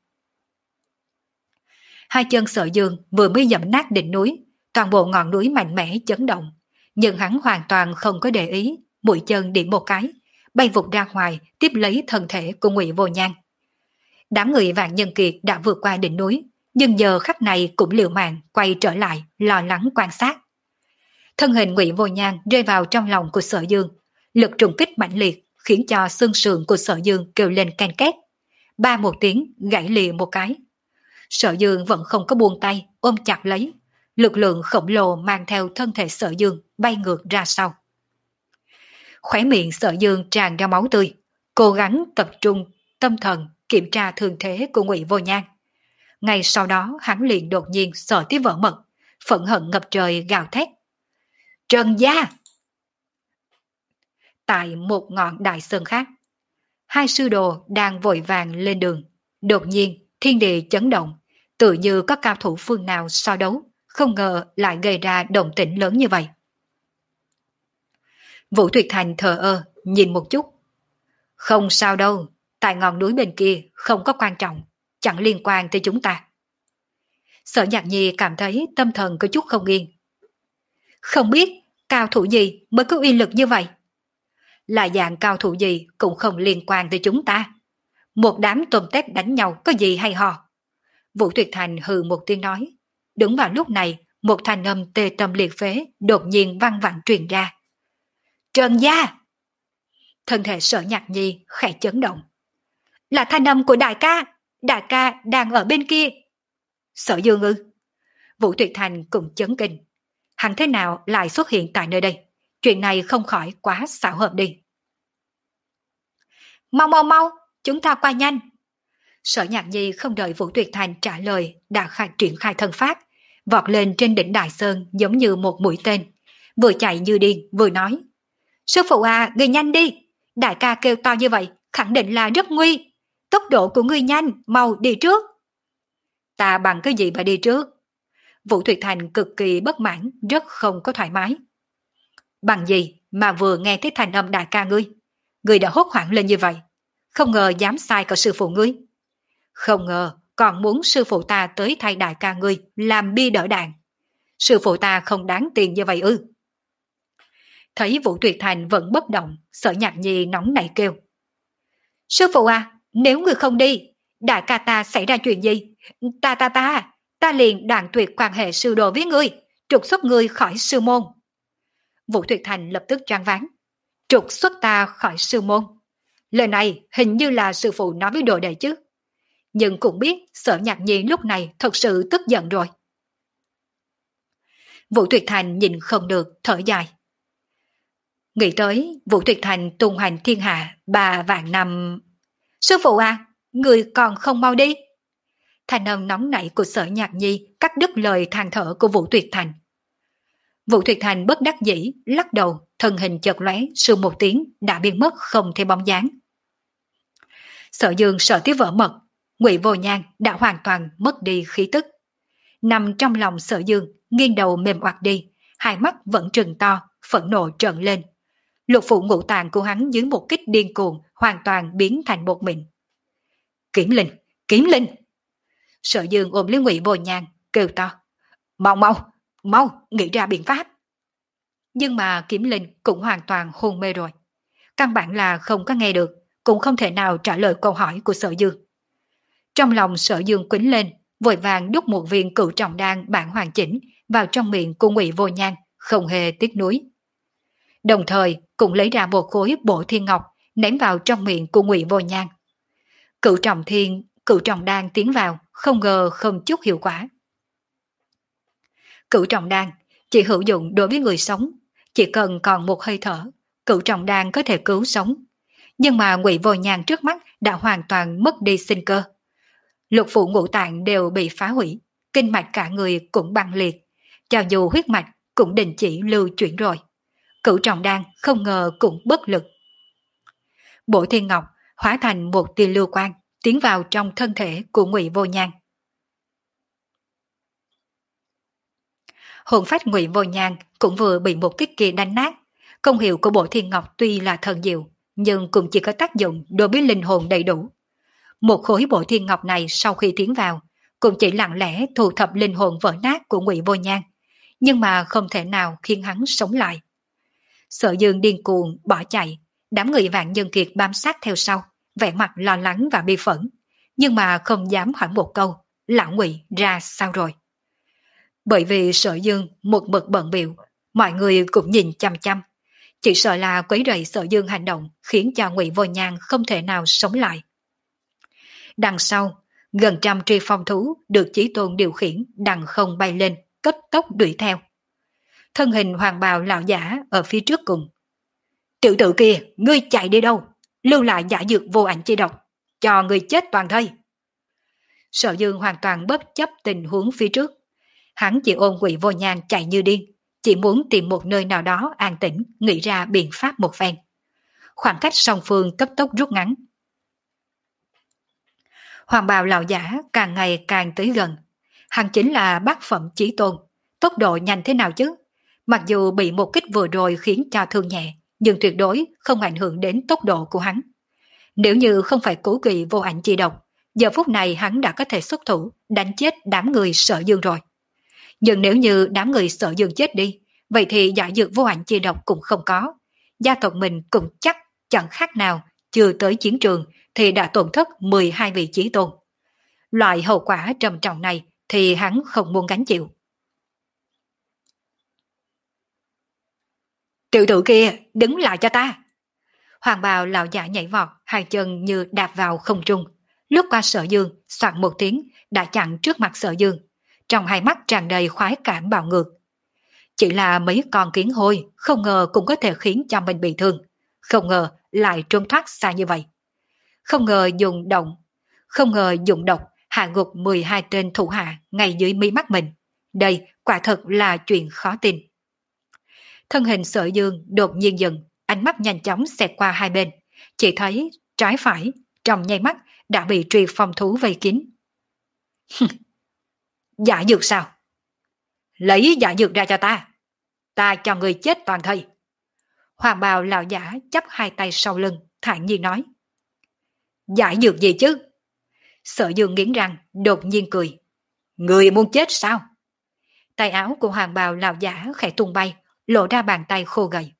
Hai chân Sở Dương vừa mới dẫm nát đỉnh núi, toàn bộ ngọn núi mạnh mẽ chấn động, nhưng hắn hoàn toàn không có để ý, mũi chân điểm một cái, bay vụt ra ngoài tiếp lấy thân thể của Ngụy Vô Nhan. Đám người Vạn Nhân Kiệt đã vượt qua đỉnh núi, nhưng giờ khắc này cũng liều mạng quay trở lại, lo lắng quan sát. Thân hình Ngụy Vô Nhan rơi vào trong lòng của Sở Dương, lực trùng kích mãnh liệt khiến cho xương sườn của Sở Dương kêu lên ken két. Ba một tiếng gãy lìa một cái. Sở Dương vẫn không có buông tay, ôm chặt lấy. Lực lượng khổng lồ mang theo thân thể Sở Dương bay ngược ra sau. Khóe miệng Sở Dương tràn ra máu tươi, cố gắng tập trung tâm thần kiểm tra thương thế của Ngụy Vô Nhan. Ngay sau đó hắn liền đột nhiên sợ tới vỡ mật, phẫn hận ngập trời gào thét. Trần gia! Tại một ngọn đại sơn khác, hai sư đồ đang vội vàng lên đường. Đột nhiên thiên địa chấn động, tự như có cao thủ phương nào so đấu, không ngờ lại gây ra động tĩnh lớn như vậy. Vũ Tuyệt Thành thờ ơ nhìn một chút. Không sao đâu, tại ngọn núi bên kia không có quan trọng, chẳng liên quan tới chúng ta. Sở Nhạc Nhi cảm thấy tâm thần có chút không yên. Không biết cao thủ gì mới có uy lực như vậy? Là dạng cao thủ gì cũng không liên quan tới chúng ta. Một đám tôm tép đánh nhau có gì hay ho? Vũ Tuyệt Thành hừ một tiếng nói. Đúng vào lúc này, một thanh âm tê tâm liệt phế đột nhiên văng vẳng truyền ra. Trần gia! Thân thể Sở Nhạc Nhi khẽ chấn động. Là thanh âm của đại ca, đại ca đang ở bên kia. Sở Dương ư? Vũ Tuyệt Thành cũng chấn kinh. Hắn thế nào lại xuất hiện tại nơi đây? Chuyện này không khỏi quá xảo hợp đi. Mau mau mau, chúng ta qua nhanh. Sở Nhạc Nhi không đợi Vũ Tuyệt Thành trả lời đã khai triển khai thân pháp, vọt lên trên đỉnh Đại Sơn giống như một mũi tên, vừa chạy như điên vừa nói. Sư phụ à, ngươi nhanh đi, đại ca kêu to như vậy, khẳng định là rất nguy. Tốc độ của ngươi nhanh, mau đi trước. Ta bằng cái gì mà đi trước? Vũ Tuyệt Thành cực kỳ bất mãn, rất không có thoải mái. Bằng gì mà vừa nghe thấy thanh âm đại ca ngươi? Ngươi đã hốt hoảng lên như vậy, không ngờ dám sai cả sư phụ ngươi. Không ngờ còn muốn sư phụ ta tới thay đại ca ngươi làm bi đỡ đạn. Sư phụ ta không đáng tiền như vậy ư? Thấy Vũ Tuyệt Thành vẫn bất động, Sở Nhạc Nhi nóng nảy kêu. Sư phụ à, nếu ngươi không đi, đại ca ta xảy ra chuyện gì? Ta ta ta, ta liền đoạn tuyệt quan hệ sư đồ với ngươi, trục xuất ngươi khỏi sư môn. Vũ Tuyệt Thành lập tức choáng váng. Trục xuất ta khỏi sư môn. Lời này hình như là sư phụ nói với đồ đệ chứ. Nhưng cũng biết Sở Nhạc Nhi lúc này thật sự tức giận rồi. Vũ Tuyệt Thành nhìn không được, thở dài. Nghĩ tới Vũ Tuyệt Thành tung hoành thiên hạ ba vạn năm. Sư phụ à, người còn không mau đi. Thanh âm nóng nảy của Sở Nhạc Nhi cắt đứt lời than thở của Vũ Tuyệt Thành. Vũ Tuyệt Thành bất đắc dĩ, lắc đầu, thân hình chợt lóe, sưu một tiếng đã biến mất không thấy bóng dáng. Sở Dương sợ tới vỡ mật, Ngụy Vô Nhan đã hoàn toàn mất đi khí tức. Nằm trong lòng Sở Dương, nghiêng đầu mềm oặt đi, hai mắt vẫn trừng to, phẫn nộ trợn lên. Lục phủ ngũ tạng của hắn dưới một kích điên cuồng hoàn toàn biến thành bột mịn. Kiếm linh, kiếm linh! Sở Dương ôm lấy Ngụy Vô Nhan, kêu to. Mau mau, mau, nghĩ ra biện pháp. Nhưng mà kiếm linh cũng hoàn toàn hôn mê rồi. Căn bản là không có nghe được, cũng không thể nào trả lời câu hỏi của Sở Dương. Trong lòng Sở Dương quýnh lên, vội vàng đút một viên cửu trọng đan bản hoàn chỉnh vào trong miệng của Ngụy Vô Nhan, không hề tiếc nuối. Đồng thời cũng lấy ra một khối Bổ Thiên Ngọc ném vào trong miệng của Ngụy Vô Nhan. Cửu trọng thiên, Cửu trọng đan tiến vào, không ngờ không chút hiệu quả. Cửu trọng đan chỉ hữu dụng đối với người sống, chỉ cần còn một hơi thở, cửu trọng đan có thể cứu sống. Nhưng mà Ngụy Vô Nhàn trước mắt đã hoàn toàn mất đi sinh cơ. Lục phủ ngũ tạng đều bị phá hủy, kinh mạch cả người cũng băng liệt, cho dù huyết mạch cũng đình chỉ lưu chuyển rồi. Cửu trọng đan không ngờ cũng bất lực. Bổ Thiên Ngọc hóa thành một tia lưu quang, tiến vào trong thân thể của Ngụy Vô Nhàn. Hồn phách Ngụy Vô Nhàn cũng vừa bị một kích kia đánh nát. Công hiệu của Bổ Thiên Ngọc tuy là thần diệu, nhưng cũng chỉ có tác dụng đối với linh hồn đầy đủ. Một khối Bổ Thiên Ngọc này sau khi tiến vào, cũng chỉ lặng lẽ thu thập linh hồn vỡ nát của Ngụy Vô Nhàn, nhưng mà không thể nào khiến hắn sống lại. Sở Dương điên cuồng bỏ chạy, đám người Vạn Nhân Kiệt bám sát theo sau, vẻ mặt lo lắng và bi phẫn, nhưng mà không dám hỏi một câu, lão Ngụy ra sao rồi. Bởi vì Sở Dương một mực bận bịu, mọi người cũng nhìn chăm chăm, chỉ sợ là quấy rầy Sở Dương hành động khiến cho Ngụy Vô Nhàn không thể nào sống lại. Đằng sau, gần trăm tri phong thú được Chí Tôn điều khiển đằng không bay lên, cấp tốc đuổi theo. Thân hình hoàng bào lão giả ở phía trước cùng. Tiểu tử kia, ngươi chạy đi đâu? Lưu lại giả dược vô ảnh chi độc, cho ngươi chết toàn thây. Sở Dương hoàn toàn bất chấp tình huống phía trước. Hắn chỉ ôm Ngụy Vô Nhàn chạy như điên, chỉ muốn tìm một nơi nào đó an tĩnh, nghĩ ra biện pháp một phen. Khoảng cách song phương cấp tốc rút ngắn. Hoàng bào lão giả càng ngày càng tới gần. Hắn chính là bát phẩm Chí Tôn, tốc độ nhanh thế nào chứ? Mặc dù bị một kích vừa rồi khiến cho thương nhẹ, nhưng tuyệt đối không ảnh hưởng đến tốc độ của hắn. Nếu như không phải cố kỵ vô ảnh chi độc, giờ phút này hắn đã có thể xuất thủ, đánh chết đám người Sở Dương rồi. Nhưng nếu như đám người Sở Dương chết đi, vậy thì giả dược vô ảnh chi độc cũng không có. Gia tộc mình cũng chắc chẳng khác nào chưa tới chiến trường thì đã tổn thất mười hai vị Chí Tôn. Loại hậu quả trầm trọng này thì hắn không muốn gánh chịu. Tiểu tử kia, đứng lại cho ta! Hoàng bào lão giả nhảy vọt, hai chân như đạp vào không trung. Lướt qua Sở Dương, soạn một tiếng, đã chặn trước mặt Sở Dương. Trong hai mắt tràn đầy khoái cảm bạo ngược. Chỉ là mấy con kiến hôi, không ngờ cũng có thể khiến cho mình bị thương. Không ngờ lại trốn thoát xa như vậy. Không ngờ dùng động, không ngờ dùng độc hạ gục mười hai tên thủ hạ ngay dưới mí mắt mình. Đây quả thật là chuyện khó tin. Thân hình Sở Dương đột nhiên dừng, ánh mắt nhanh chóng xẹt qua hai bên, chỉ thấy trái phải trong nháy mắt đã bị truy phong thú vây kín. Giả dược sao? Lấy giả dược ra cho ta, ta cho người chết toàn thây. Hoàng bào lão giả chắp hai tay sau lưng, thản nhiên nói. Giải dược gì chứ? Sở Dương nghiến răng, đột nhiên cười. Người muốn chết sao? Tay áo của hoàng bào lão giả khẽ tung bay, lộ ra bàn tay khô gầy.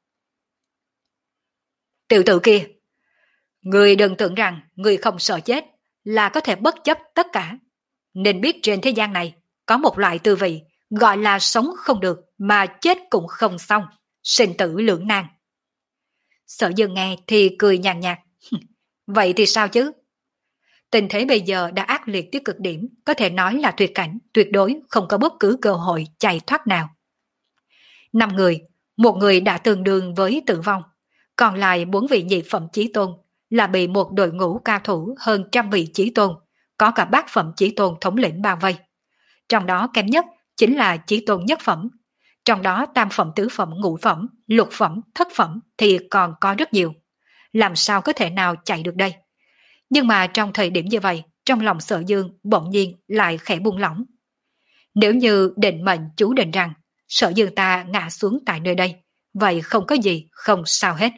Tiểu tử kia, người đừng tưởng rằng người không sợ chết là có thể bất chấp tất cả. Nên biết trên thế gian này có một loại tư vị gọi là sống không được mà chết cũng không xong, sinh tử lưỡng nan. Sở Dương nghe thì cười nhàn nhạt, nhạt. Vậy thì sao chứ? Tình thế bây giờ đã ác liệt tới cực điểm, có thể nói là tuyệt cảnh, tuyệt đối không có bất cứ cơ hội chạy thoát nào. Năm người, một người đã tương đương với tử vong, còn lại bốn vị nhị phẩm chí tôn là bị một đội ngũ cao thủ hơn trăm vị chí tôn, có cả bát phẩm chí tôn thống lĩnh bao vây. Trong đó kém nhất chính là chí tôn nhất phẩm, trong đó tam phẩm tứ phẩm ngũ phẩm, lục phẩm, thất phẩm thì còn có rất nhiều. Làm sao có thể nào chạy được đây? Nhưng mà trong thời điểm như vậy, trong lòng Sở Dương bỗng nhiên lại khẽ buông lỏng. Nếu như định mệnh chú định rằng Sở Dương ta ngã xuống tại nơi đây, vậy không có gì, không sao hết.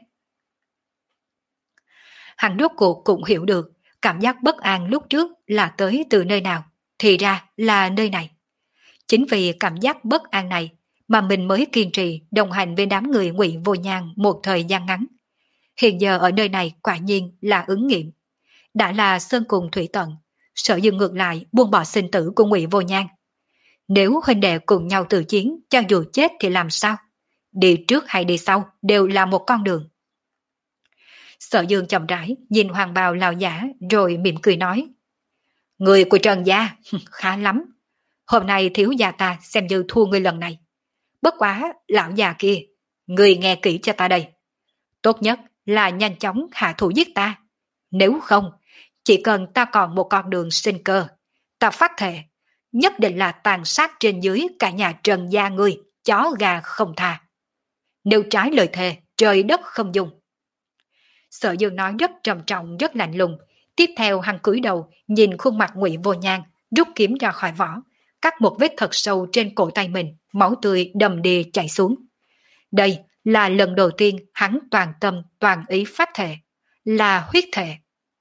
Hắn rốt cuộc cũng hiểu được cảm giác bất an lúc trước là tới từ nơi nào, thì ra là nơi này. Chính vì cảm giác bất an này mà mình mới kiên trì đồng hành với đám người Ngụy Vô Nhàn một thời gian ngắn. Hiện giờ ở nơi này quả nhiên là ứng nghiệm. Đã là sơn cùng thủy tận, Sở Dương ngược lại buông bỏ sinh tử của Ngụy Vô Nhàn. Nếu huynh đệ cùng nhau tự chiến, cho dù chết thì làm sao? Đi trước hay đi sau đều là một con đường. Sở Dương chậm rãi nhìn hoàng bào lão giả rồi mỉm cười nói. Người của Trần gia, khá lắm. Hôm nay thiếu gia ta xem như thua ngươi lần này. Bất quá, lão già kia, ngươi nghe kỹ cho ta đây. Tốt nhất là nhanh chóng hạ thủ giết ta. Nếu không, chỉ cần ta còn một con đường sinh cơ, ta phát thệ, nhất định là tàn sát trên dưới cả nhà Trần gia ngươi, chó gà không tha. Nếu trái lời thề, trời đất không dung. Sở Dương nói rất trầm trọng, rất lạnh lùng. Tiếp theo hắn cúi đầu, nhìn khuôn mặt Ngụy Vô Nhan, rút kiếm ra khỏi vỏ, cắt một vết thật sâu trên cổ tay mình, máu tươi đầm đìa chảy xuống. Đây là lần đầu tiên hắn toàn tâm toàn ý phát thệ, là huyết thệ.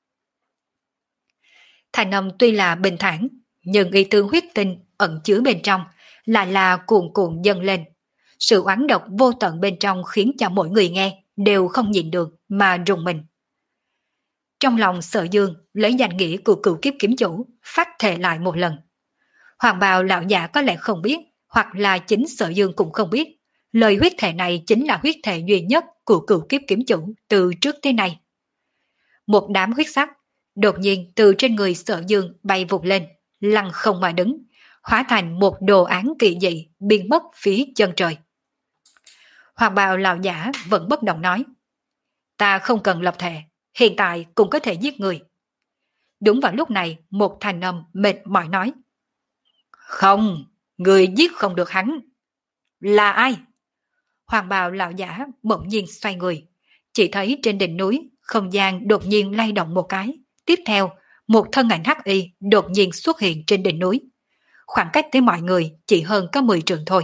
Thành âm tuy là bình thản, nhưng ý tứ huyết tinh ẩn chứa bên trong lại là cuồn cuộn dâng lên. Sự oán độc vô tận bên trong khiến cho mỗi người nghe đều không nhìn được mà rùng mình. Trong lòng Sở Dương lấy danh nghĩa của cựu kiếp kiếm chủ phát thệ lại một lần. Hoàng bào lão giả có lẽ không biết, hoặc là chính Sở Dương cũng không biết, lời huyết thệ này chính là huyết thệ duy nhất của cựu kiếp kiếm chủ từ trước tới nay. Một đám huyết sắc đột nhiên từ trên người Sở Dương bay vụt lên, lăn không mà đứng, hóa thành một đồ án kỳ dị biến mất phía chân trời. Hoàng bào lão giả vẫn bất động nói, ta không cần lập thệ, hiện tại cũng có thể giết người. Đúng vào lúc này, một thanh âm mệt mỏi nói, không, người giết không được hắn. Là ai? Hoàng bào lão giả bỗng nhiên xoay người, chỉ thấy trên đỉnh núi không gian đột nhiên lay động một cái. Tiếp theo, một thân ảnh hắc y đột nhiên xuất hiện trên đỉnh núi. Khoảng cách tới mọi người chỉ hơn có mười trượng thôi.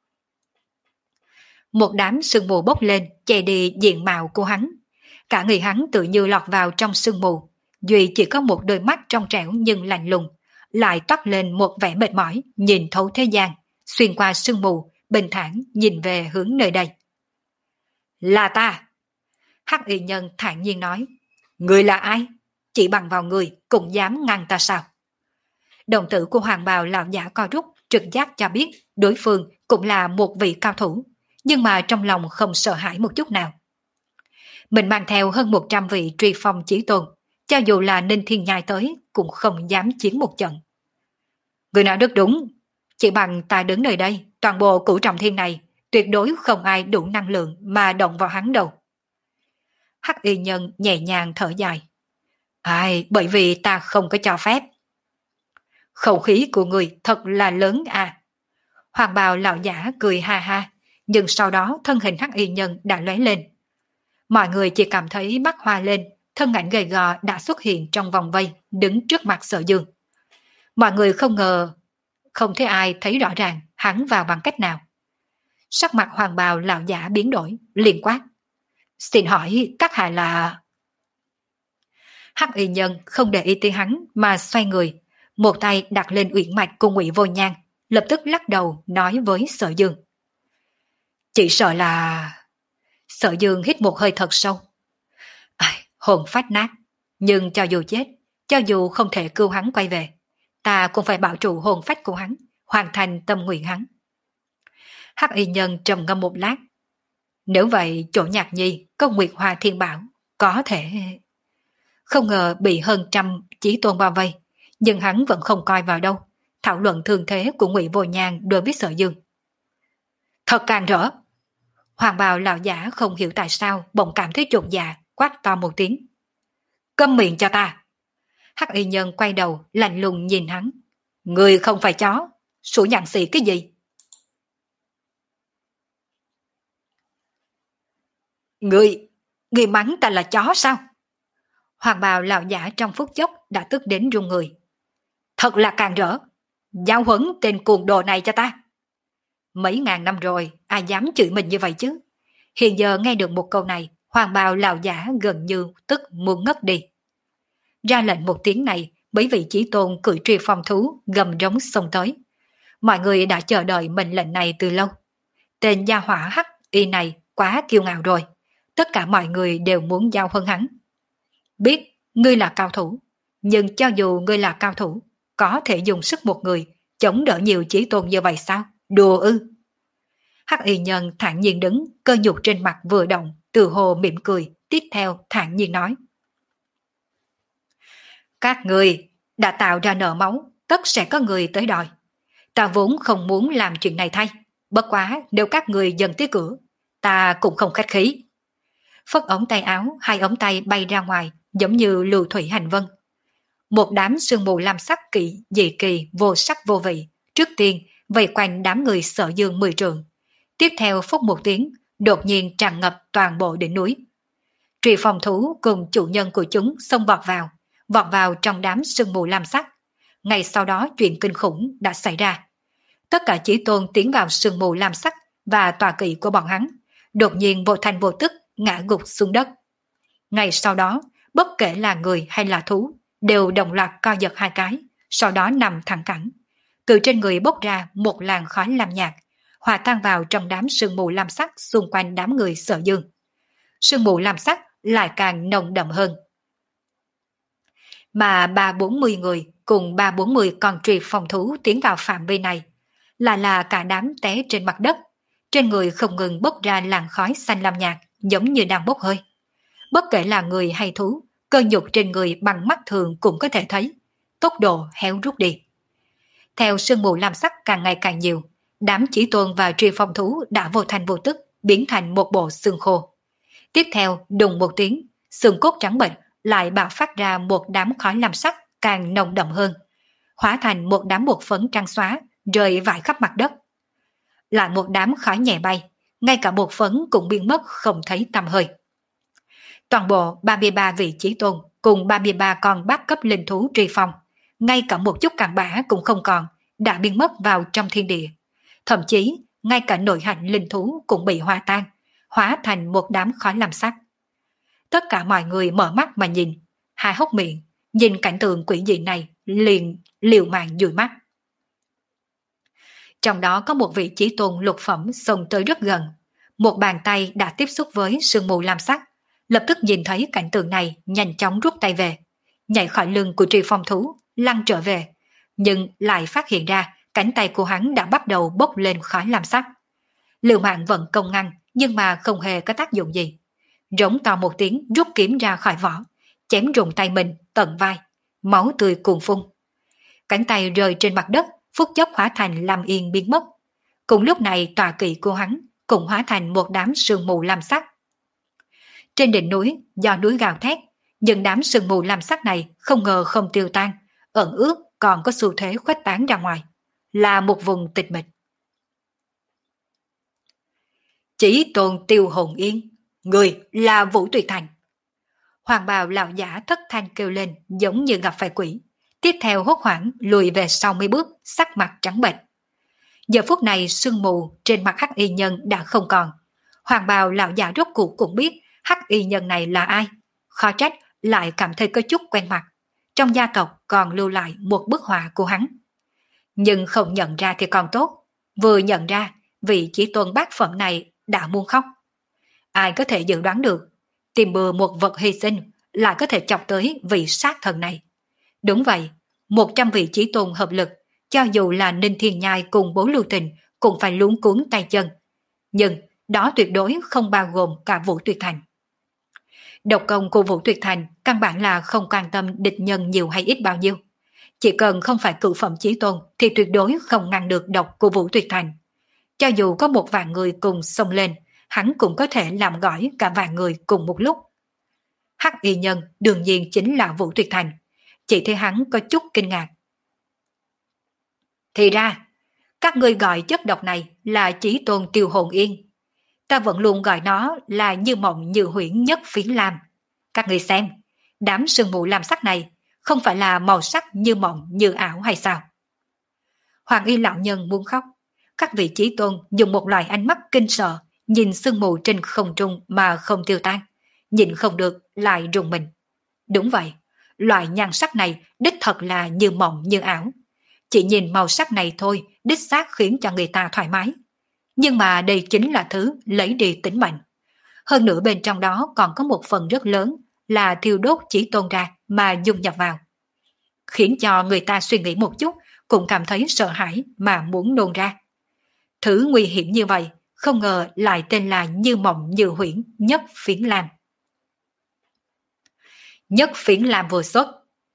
Một đám sương mù bốc lên, che đi diện mạo của hắn. Cả người hắn tự như lọt vào trong sương mù. Duy chỉ có một đôi mắt trong trẻo nhưng lạnh lùng, lại toát lên một vẻ mệt mỏi, nhìn thấu thế gian, xuyên qua sương mù, bình thản nhìn về hướng nơi đây. Là ta! Hắc y nhân thản nhiên nói, người là ai? Chỉ bằng vào người cũng dám ngăn ta sao? Đồng tử của hoàng bào lão giả co rút, trực giác cho biết đối phương cũng là một vị cao thủ, nhưng mà trong lòng không sợ hãi một chút nào. Mình mang theo hơn một trăm vị truy phong chí tôn, cho dù là Ninh Thiên Nhai tới cũng không dám chiến một trận. Người nói rất đúng, chỉ bằng ta đứng nơi đây, toàn bộ cửu trọng thiên này tuyệt đối không ai đủ năng lượng mà động vào hắn đâu. Hắc y nhân nhẹ nhàng thở dài. Ai, bởi vì ta không có cho phép. Khẩu khí của người thật là lớn à. Hoàng bào lão giả cười ha ha, nhưng sau đó thân hình hắc y nhân đã lóe lên. Mọi người chỉ cảm thấy mắt hoa lên, thân ảnh gầy gò đã xuất hiện trong vòng vây, đứng trước mặt Sở Dương. Mọi người không ngờ, không thấy ai thấy rõ ràng hắn vào bằng cách nào. Sắc mặt hoàng bào lão giả biến đổi, liền quát. Xin hỏi các hạ là... Hắc y nhân không để ý tới hắn mà xoay người, một tay đặt lên uyển mạch của Ngụy Vô Nhan, lập tức lắc đầu nói với Sở Dương. Chỉ sợ là... Sở Dương hít một hơi thật sâu. À, hồn phách nát, nhưng cho dù chết, cho dù không thể cứu hắn quay về, ta cũng phải bảo trụ hồn phách của hắn, hoàn thành tâm nguyện hắn. Hắc y nhân trầm ngâm một lát. Nếu vậy chỗ Nhạc Nhi có Nguyệt Hoa Thiên Bảo, có thể... Không ngờ bị hơn trăm chí tôn bao vây, nhưng hắn vẫn không coi vào đâu, thảo luận thương thế của Ngụy Vô Nhan đối với Sở Dương. Thật càng rỡ. Hoàng bào lão giả không hiểu tại sao bỗng cảm thấy chột dạ, quát to một tiếng. Câm miệng cho ta. Hắc y nhân quay đầu lạnh lùng nhìn hắn. Người không phải chó, sủ nhặng xì cái gì? Người, người mắng ta là chó sao? Hoàng bào lão giả trong phút chốc đã tức đến run người. Thật là càng rỡ. Giao huấn tên cuồng đồ này cho ta. Mấy ngàn năm rồi, ai dám chửi mình như vậy chứ? Hiện giờ nghe được một câu này, hoàng bào lão giả gần như tức muốn ngất đi. Ra lệnh một tiếng này, mấy vị chí tôn cưỡi truy phong thú gầm rống xông tới. Mọi người đã chờ đợi mệnh lệnh này từ lâu. Tên gia hỏa hắc y này quá kiêu ngạo rồi. Tất cả mọi người đều muốn giao huấn hắn. Biết ngươi là cao thủ, nhưng cho dù ngươi là cao thủ, có thể dùng sức một người chống đỡ nhiều chí tôn như vậy sao? Đùa ư? Hắc y nhân thản nhiên đứng, cơ nhục trên mặt vừa động, từ hồ mỉm cười, tiếp theo thản nhiên nói. Các người đã tạo ra nợ máu, tất sẽ có người tới đòi. Ta vốn không muốn làm chuyện này thay, bất quá nếu các người dần tới cửa, ta cũng không khách khí. Phất ống tay áo, hai ống tay bay ra ngoài, giống như lưu thủy hành vân. Một đám sương mù lam sắc kỳ, dị kỳ, vô sắc vô vị, trước tiên vây quanh đám người Sở Dương mười trượng. Tiếp theo phút một tiếng, đột nhiên tràn ngập toàn bộ đỉnh núi. Trì phòng thú cùng chủ nhân của chúng xông vọt vào, vọt vào trong đám sương mù lam sắc. Ngay sau đó chuyện kinh khủng đã xảy ra. Tất cả Chí Tôn tiến vào sương mù lam sắc và tọa kỵ của bọn hắn, đột nhiên vô thành vô tức ngã gục xuống đất. Ngay sau đó, bất kể là người hay là thú, đều đồng loạt co giật hai cái, sau đó nằm thẳng cẳng. Từ trên người bốc ra một làn khói lam nhạt, hòa tan vào trong đám sương mù lam sắc xung quanh đám người Sở Dương. Sương mù lam sắc lại càng nồng đậm hơn. Mà ba bốn mươi người cùng ba bốn mươi con trì phòng thú tiến vào phạm vi này, là là cả đám té trên mặt đất, trên người không ngừng bốc ra làn khói xanh lam nhạt, giống như đang bốc hơi. Bất kể là người hay thú, cơ nhục trên người bằng mắt thường cũng có thể thấy, tốc độ héo rút đi. Theo sương mù lam sắc càng ngày càng nhiều, đám Chí Tôn và trì phong thú đã vô thành vô tức biến thành một bộ xương khô. Tiếp theo đùng một tiếng, xương cốt trắng bệnh lại bạo phát ra một đám khói lam sắc càng nồng đậm hơn, hóa thành một đám bột phấn trắng xóa rơi vãi khắp mặt đất. Lại một đám khói nhẹ bay, ngay cả bột phấn cũng biến mất không thấy tăm hơi. Toàn bộ ba mươi ba vị Chí Tôn cùng ba mươi ba con bát cấp linh thú trì phong, ngay cả một chút cặn bã cũng không còn, đã biến mất vào trong thiên địa. Thậm chí, ngay cả nội hạnh linh thú cũng bị hòa tan, hóa thành một đám khói lam sắc. Tất cả mọi người mở mắt mà nhìn, hai hốc miệng, nhìn cảnh tượng quỷ dị này liền liều mạng dụi mắt. Trong đó có một vị Chí Tôn lục phẩm xông tới rất gần, một bàn tay đã tiếp xúc với sương mù lam sắc, lập tức nhìn thấy cảnh tượng này nhanh chóng rút tay về, nhảy khỏi lưng của trì phong thú, lăn trở về, nhưng lại phát hiện ra cánh tay của hắn đã bắt đầu bốc lên khói lam sắc. Liều mạng vẫn công ngăn, nhưng mà không hề có tác dụng gì. Rống to một tiếng rút kiếm ra khỏi vỏ, chém rụng tay mình tận vai, máu tươi cuồn phun. Cánh tay rơi trên mặt đất, phút chốc hóa thành lam yên biến mất. Cùng lúc này tọa kỵ của hắn cũng hóa thành một đám sương mù lam sắc. Trên đỉnh núi, do núi gào thét, nhưng đám sương mù lam sắc này không ngờ không tiêu tan, ẩn ướt còn có xu thế khuếch tán ra ngoài, là một vùng tịch mịch. Chí Tôn Tiêu Hồn Yên, người là Vũ Tùy Thành. Hoàng bào lão giả thất thanh kêu lên giống như gặp phải quỷ, tiếp theo hốt hoảng lùi về sau mấy bước, sắc mặt trắng bệch. Giờ phút này sương mù trên mặt hắc y nhân đã không còn. Hoàng bào lão giả rốt cuộc cũng biết hắc y nhân này là ai, khó trách lại cảm thấy có chút quen mặt. Trong gia tộc còn lưu lại một bức họa của hắn. Nhưng không nhận ra thì còn tốt, vừa nhận ra vị Chí Tôn bát phẩm này đã muốn khóc. Ai có thể dự đoán được, tìm bừa một vật hy sinh lại có thể chọc tới vị sát thần này. Đúng vậy, một trăm vị Chí Tôn hợp lực, cho dù là Ninh Thiên Nhai cùng Bố Lưu Tình cũng phải luống cuống tay chân. Nhưng đó tuyệt đối không bao gồm cả Vũ Tuyệt Thành. Độc công của Vũ Tuyệt Thành căn bản là không quan tâm địch nhân nhiều hay ít bao nhiêu. Chỉ cần không phải cửu phẩm Chí Tôn thì tuyệt đối không ngăn được độc của Vũ Tuyệt Thành. Cho dù có một vạn người cùng xông lên, hắn cũng có thể làm gỏi cả vạn người cùng một lúc. Hắc y nhân đương nhiên chính là Vũ Tuyệt Thành. Chỉ thấy hắn có chút kinh ngạc. Thì ra, các ngươi gọi chất độc này là Chí Tôn Tiêu Hồn Yên. Ta vẫn luôn gọi nó là như mộng như huyễn nhất phiến lam. Các ngươi xem, đám sương mù lam sắc này không phải là màu sắc như mộng như ảo hay sao? Hoàng y lão nhân muốn khóc. Các vị Chí Tôn dùng một loại ánh mắt kinh sợ nhìn sương mù trên không trung mà không tiêu tan, nhìn không được lại rùng mình. Đúng vậy, loại nhan sắc này đích thật là như mộng như ảo. Chỉ nhìn màu sắc này thôi đích xác khiến cho người ta thoải mái. Nhưng mà đây chính là thứ lấy đi tính mệnh. Hơn nữa bên trong đó còn có một phần rất lớn là thiêu đốt Chí Tôn ra mà dung nhập vào. Khiến cho người ta suy nghĩ một chút cũng cảm thấy sợ hãi mà muốn nôn ra. Thứ nguy hiểm như vậy không ngờ lại tên là như mộng như huyễn nhất phiến lam. Nhất phiến lam vừa xuất,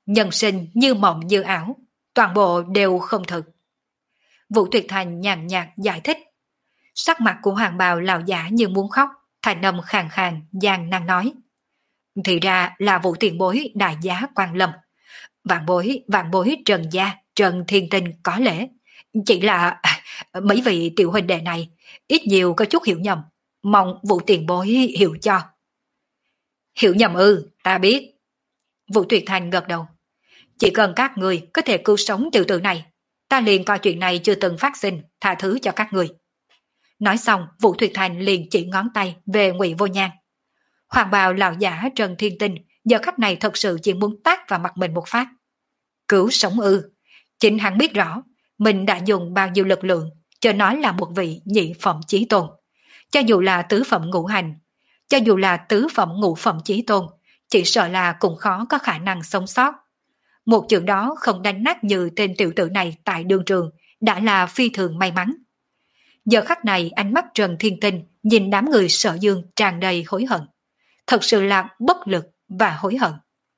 Nhân sinh như mộng như ảo, toàn bộ đều không thực. Vũ Tuyệt Thành nhàn nhạt giải thích. Sắc mặt của hoàng bào lão giả như muốn khóc, thành âm khàn khàn, gian năng nói. Thì ra là Vũ tiền bối đại giá Quan Lâm. Vạn bối, vạn bối Trần Gia, Trần Thiên Tinh có lễ. Chỉ là mấy vị tiểu huynh đệ này, ít nhiều có chút hiểu nhầm. Mong Vũ tiền bối hiểu cho. Hiểu nhầm ư, ta biết. Vũ Tuyệt Thành gật đầu. Chỉ cần các người có thể cứu sống tiểu tử này, ta liền coi chuyện này chưa từng phát sinh, tha thứ cho các người. Nói xong, Vũ Tuyệt Thành liền chỉ ngón tay về Ngụy Vô Nhan. Hoàng bào lão giả Trần Thiên Tinh giờ khắc này thật sự chỉ muốn tát vào mặt mình một phát. Cứu sống ư? Chính hắn biết rõ mình đã dùng bao nhiêu lực lượng cho nói là một vị nhị phẩm chí tôn. Cho dù là tứ phẩm ngũ hành, cho dù là tứ phẩm ngũ phẩm chí tôn, chỉ sợ là cũng khó có khả năng sống sót. Một chuyện đó không đánh nát như tên tiểu tử này tại đường trường đã là phi thường may mắn. Giờ khắc này ánh mắt Trần Thiên Tinh nhìn đám người Sở Dương tràn đầy hối hận. Thật sự là bất lực và hối hận.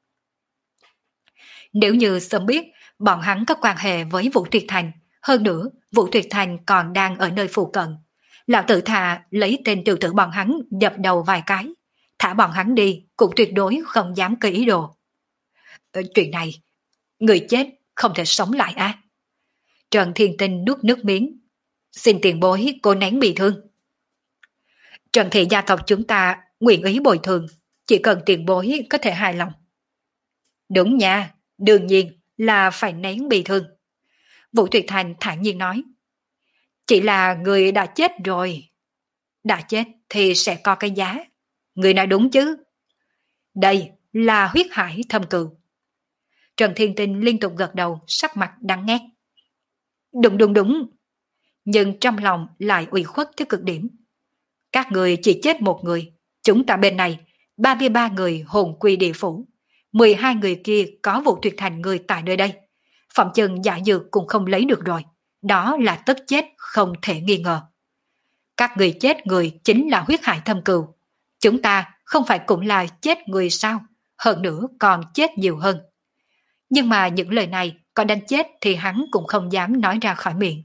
Nếu như sớm biết bọn hắn có quan hệ với Vũ Tuyệt Thành, hơn nữa Vũ Tuyệt Thành còn đang ở nơi phụ cận, lão tử thà lấy tên tiểu tử bọn hắn dập đầu vài cái, thả bọn hắn đi cũng tuyệt đối không dám cơ ý đồ. Ờ, chuyện này, người chết không thể sống lại á. À? Trần Thiên Tinh nuốt nước miếng. Xin tiền bối cô nén bị thương. Trần thị gia tộc chúng ta nguyện ý bồi thường, chỉ cần tiền bối có thể hài lòng. Đúng nha, đương nhiên là phải nén bị thương. Vũ Tuyệt Thành thản nhiên nói. Chỉ là người đã chết rồi. Đã chết thì sẽ có cái giá. Người nói đúng chứ. Đây là huyết hải thâm cừu. Trần Thiên Tinh liên tục gật đầu, sắc mặt đắng ngắt. Đúng đúng đúng. Nhưng trong lòng lại ủy khuất tới cực điểm. Các người chỉ chết một người, chúng ta bên này ba mươi ba người hồn quy địa phủ, mười hai người kia có Vũ Tuyệt Thành người tại nơi đây. Phẩm chân giả dược cũng không lấy được rồi, đó là tất chết không thể nghi ngờ. Các người chết người chính là huyết hải thâm cừu, chúng ta không phải cũng là chết người sao, hơn nữa còn chết nhiều hơn. Nhưng mà những lời này còn đánh chết thì hắn cũng không dám nói ra khỏi miệng.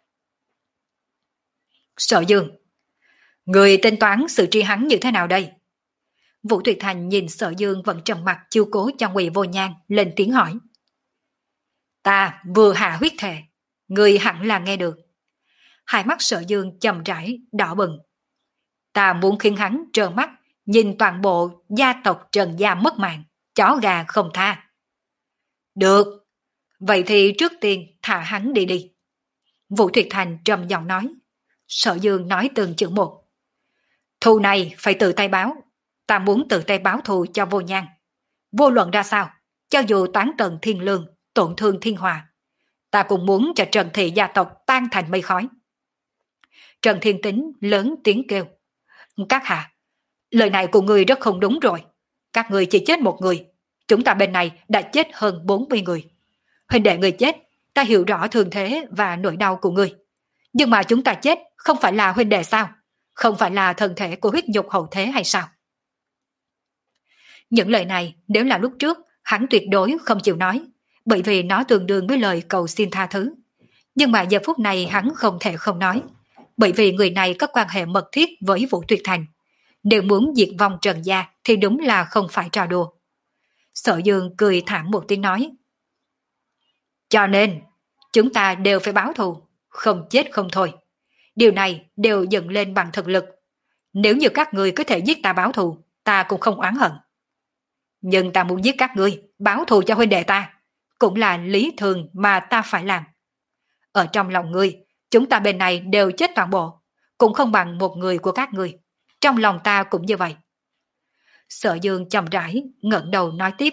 Sở Dương, người tính toán xử trí hắn như thế nào đây? Vũ Tuyệt Thành nhìn Sở Dương vẫn trầm mặt chiêu cố cho Ngụy Vô Nhan, lên tiếng hỏi. Ta vừa hạ huyết thề, người hẳn là nghe được. Hai mắt Sở Dương chầm rãi, đỏ bừng. Ta muốn khiến hắn trợn mắt, nhìn toàn bộ gia tộc Trần Gia mất mạng, chó gà không tha. Được, vậy thì trước tiên thả hắn đi đi. Vũ Tuyệt Thành trầm giọng nói. Sở Dương nói từng chữ một. Thù này phải tự tay báo, ta muốn tự tay báo thù cho Vô Nhan. Vô luận ra sao, cho dù toán tận thiên lương, tổn thương thiên hòa, ta cũng muốn cho Trần thị gia tộc tan thành mây khói. Trần Thiên Tính lớn tiếng kêu. Các hạ, lời này của người rất không đúng rồi. Các người chỉ chết một người, chúng ta bên này đã chết hơn bốn mươi người. Huynh đệ người chết, ta hiểu rõ thương thế và nỗi đau của người. Nhưng mà chúng ta chết không phải là huynh đệ sao? Không phải là thân thể của huyết nhục hậu thế hay sao? Những lời này nếu là lúc trước, hắn tuyệt đối không chịu nói, bởi vì nó tương đương với lời cầu xin tha thứ. Nhưng mà giờ phút này hắn không thể không nói, bởi vì người này có quan hệ mật thiết với Vũ Tuyệt Thành. Nếu muốn diệt vong Trần Gia thì đúng là không phải trò đùa. Sở Dương cười thảm một tiếng nói. Cho nên, chúng ta đều phải báo thù, không chết không thôi. Điều này đều dựng lên bằng thực lực. Nếu như các người có thể giết ta báo thù, ta cũng không oán hận. Nhưng ta muốn giết các ngươi, báo thù cho huynh đệ ta, cũng là lý thường mà ta phải làm. Ở trong lòng ngươi, chúng ta bên này đều chết toàn bộ, cũng không bằng một người của các ngươi. Trong lòng ta cũng như vậy. Sở Dương chậm rãi, ngẩng đầu nói tiếp.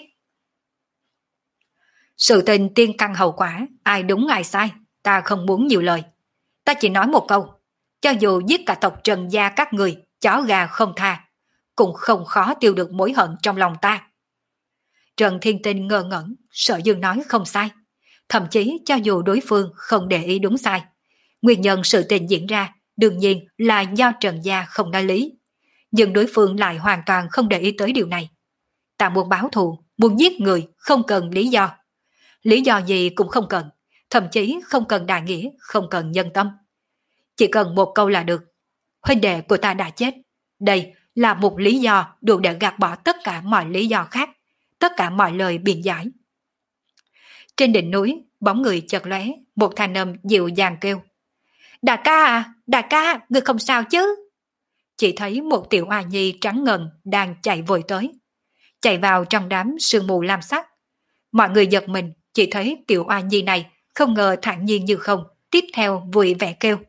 Sự tình tiên căn hậu quả, ai đúng ai sai, ta không muốn nhiều lời. Ta chỉ nói một câu, cho dù giết cả tộc Trần Gia các người, chó gà không tha, cũng không khó tiêu được mối hận trong lòng ta. Trần Thiên Tinh ngơ ngẩn, Sở Dương nói không sai. Thậm chí cho dù đối phương không để ý đúng sai, nguyên nhân sự tình diễn ra đương nhiên là do Trần Gia không nói lý. Nhưng đối phương lại hoàn toàn không để ý tới điều này. Ta muốn báo thù, muốn giết người không cần lý do. Lý do gì cũng không cần, thậm chí không cần đại nghĩa, không cần nhân tâm. Chỉ cần một câu là được. Huynh đệ của ta đã chết. Đây là một lý do đủ để gạt bỏ tất cả mọi lý do khác, tất cả mọi lời biện giải. Trên đỉnh núi, bóng người chợt lóe, một thanh âm dịu dàng kêu. Đại ca à, đại ca, người không sao chứ? Chỉ thấy một tiểu oa nhi trắng ngần đang chạy vội tới. Chạy vào trong đám sương mù lam sắc. Mọi người giật mình, chỉ thấy tiểu oa nhi này không ngờ thản nhiên như không, tiếp theo vui vẻ kêu.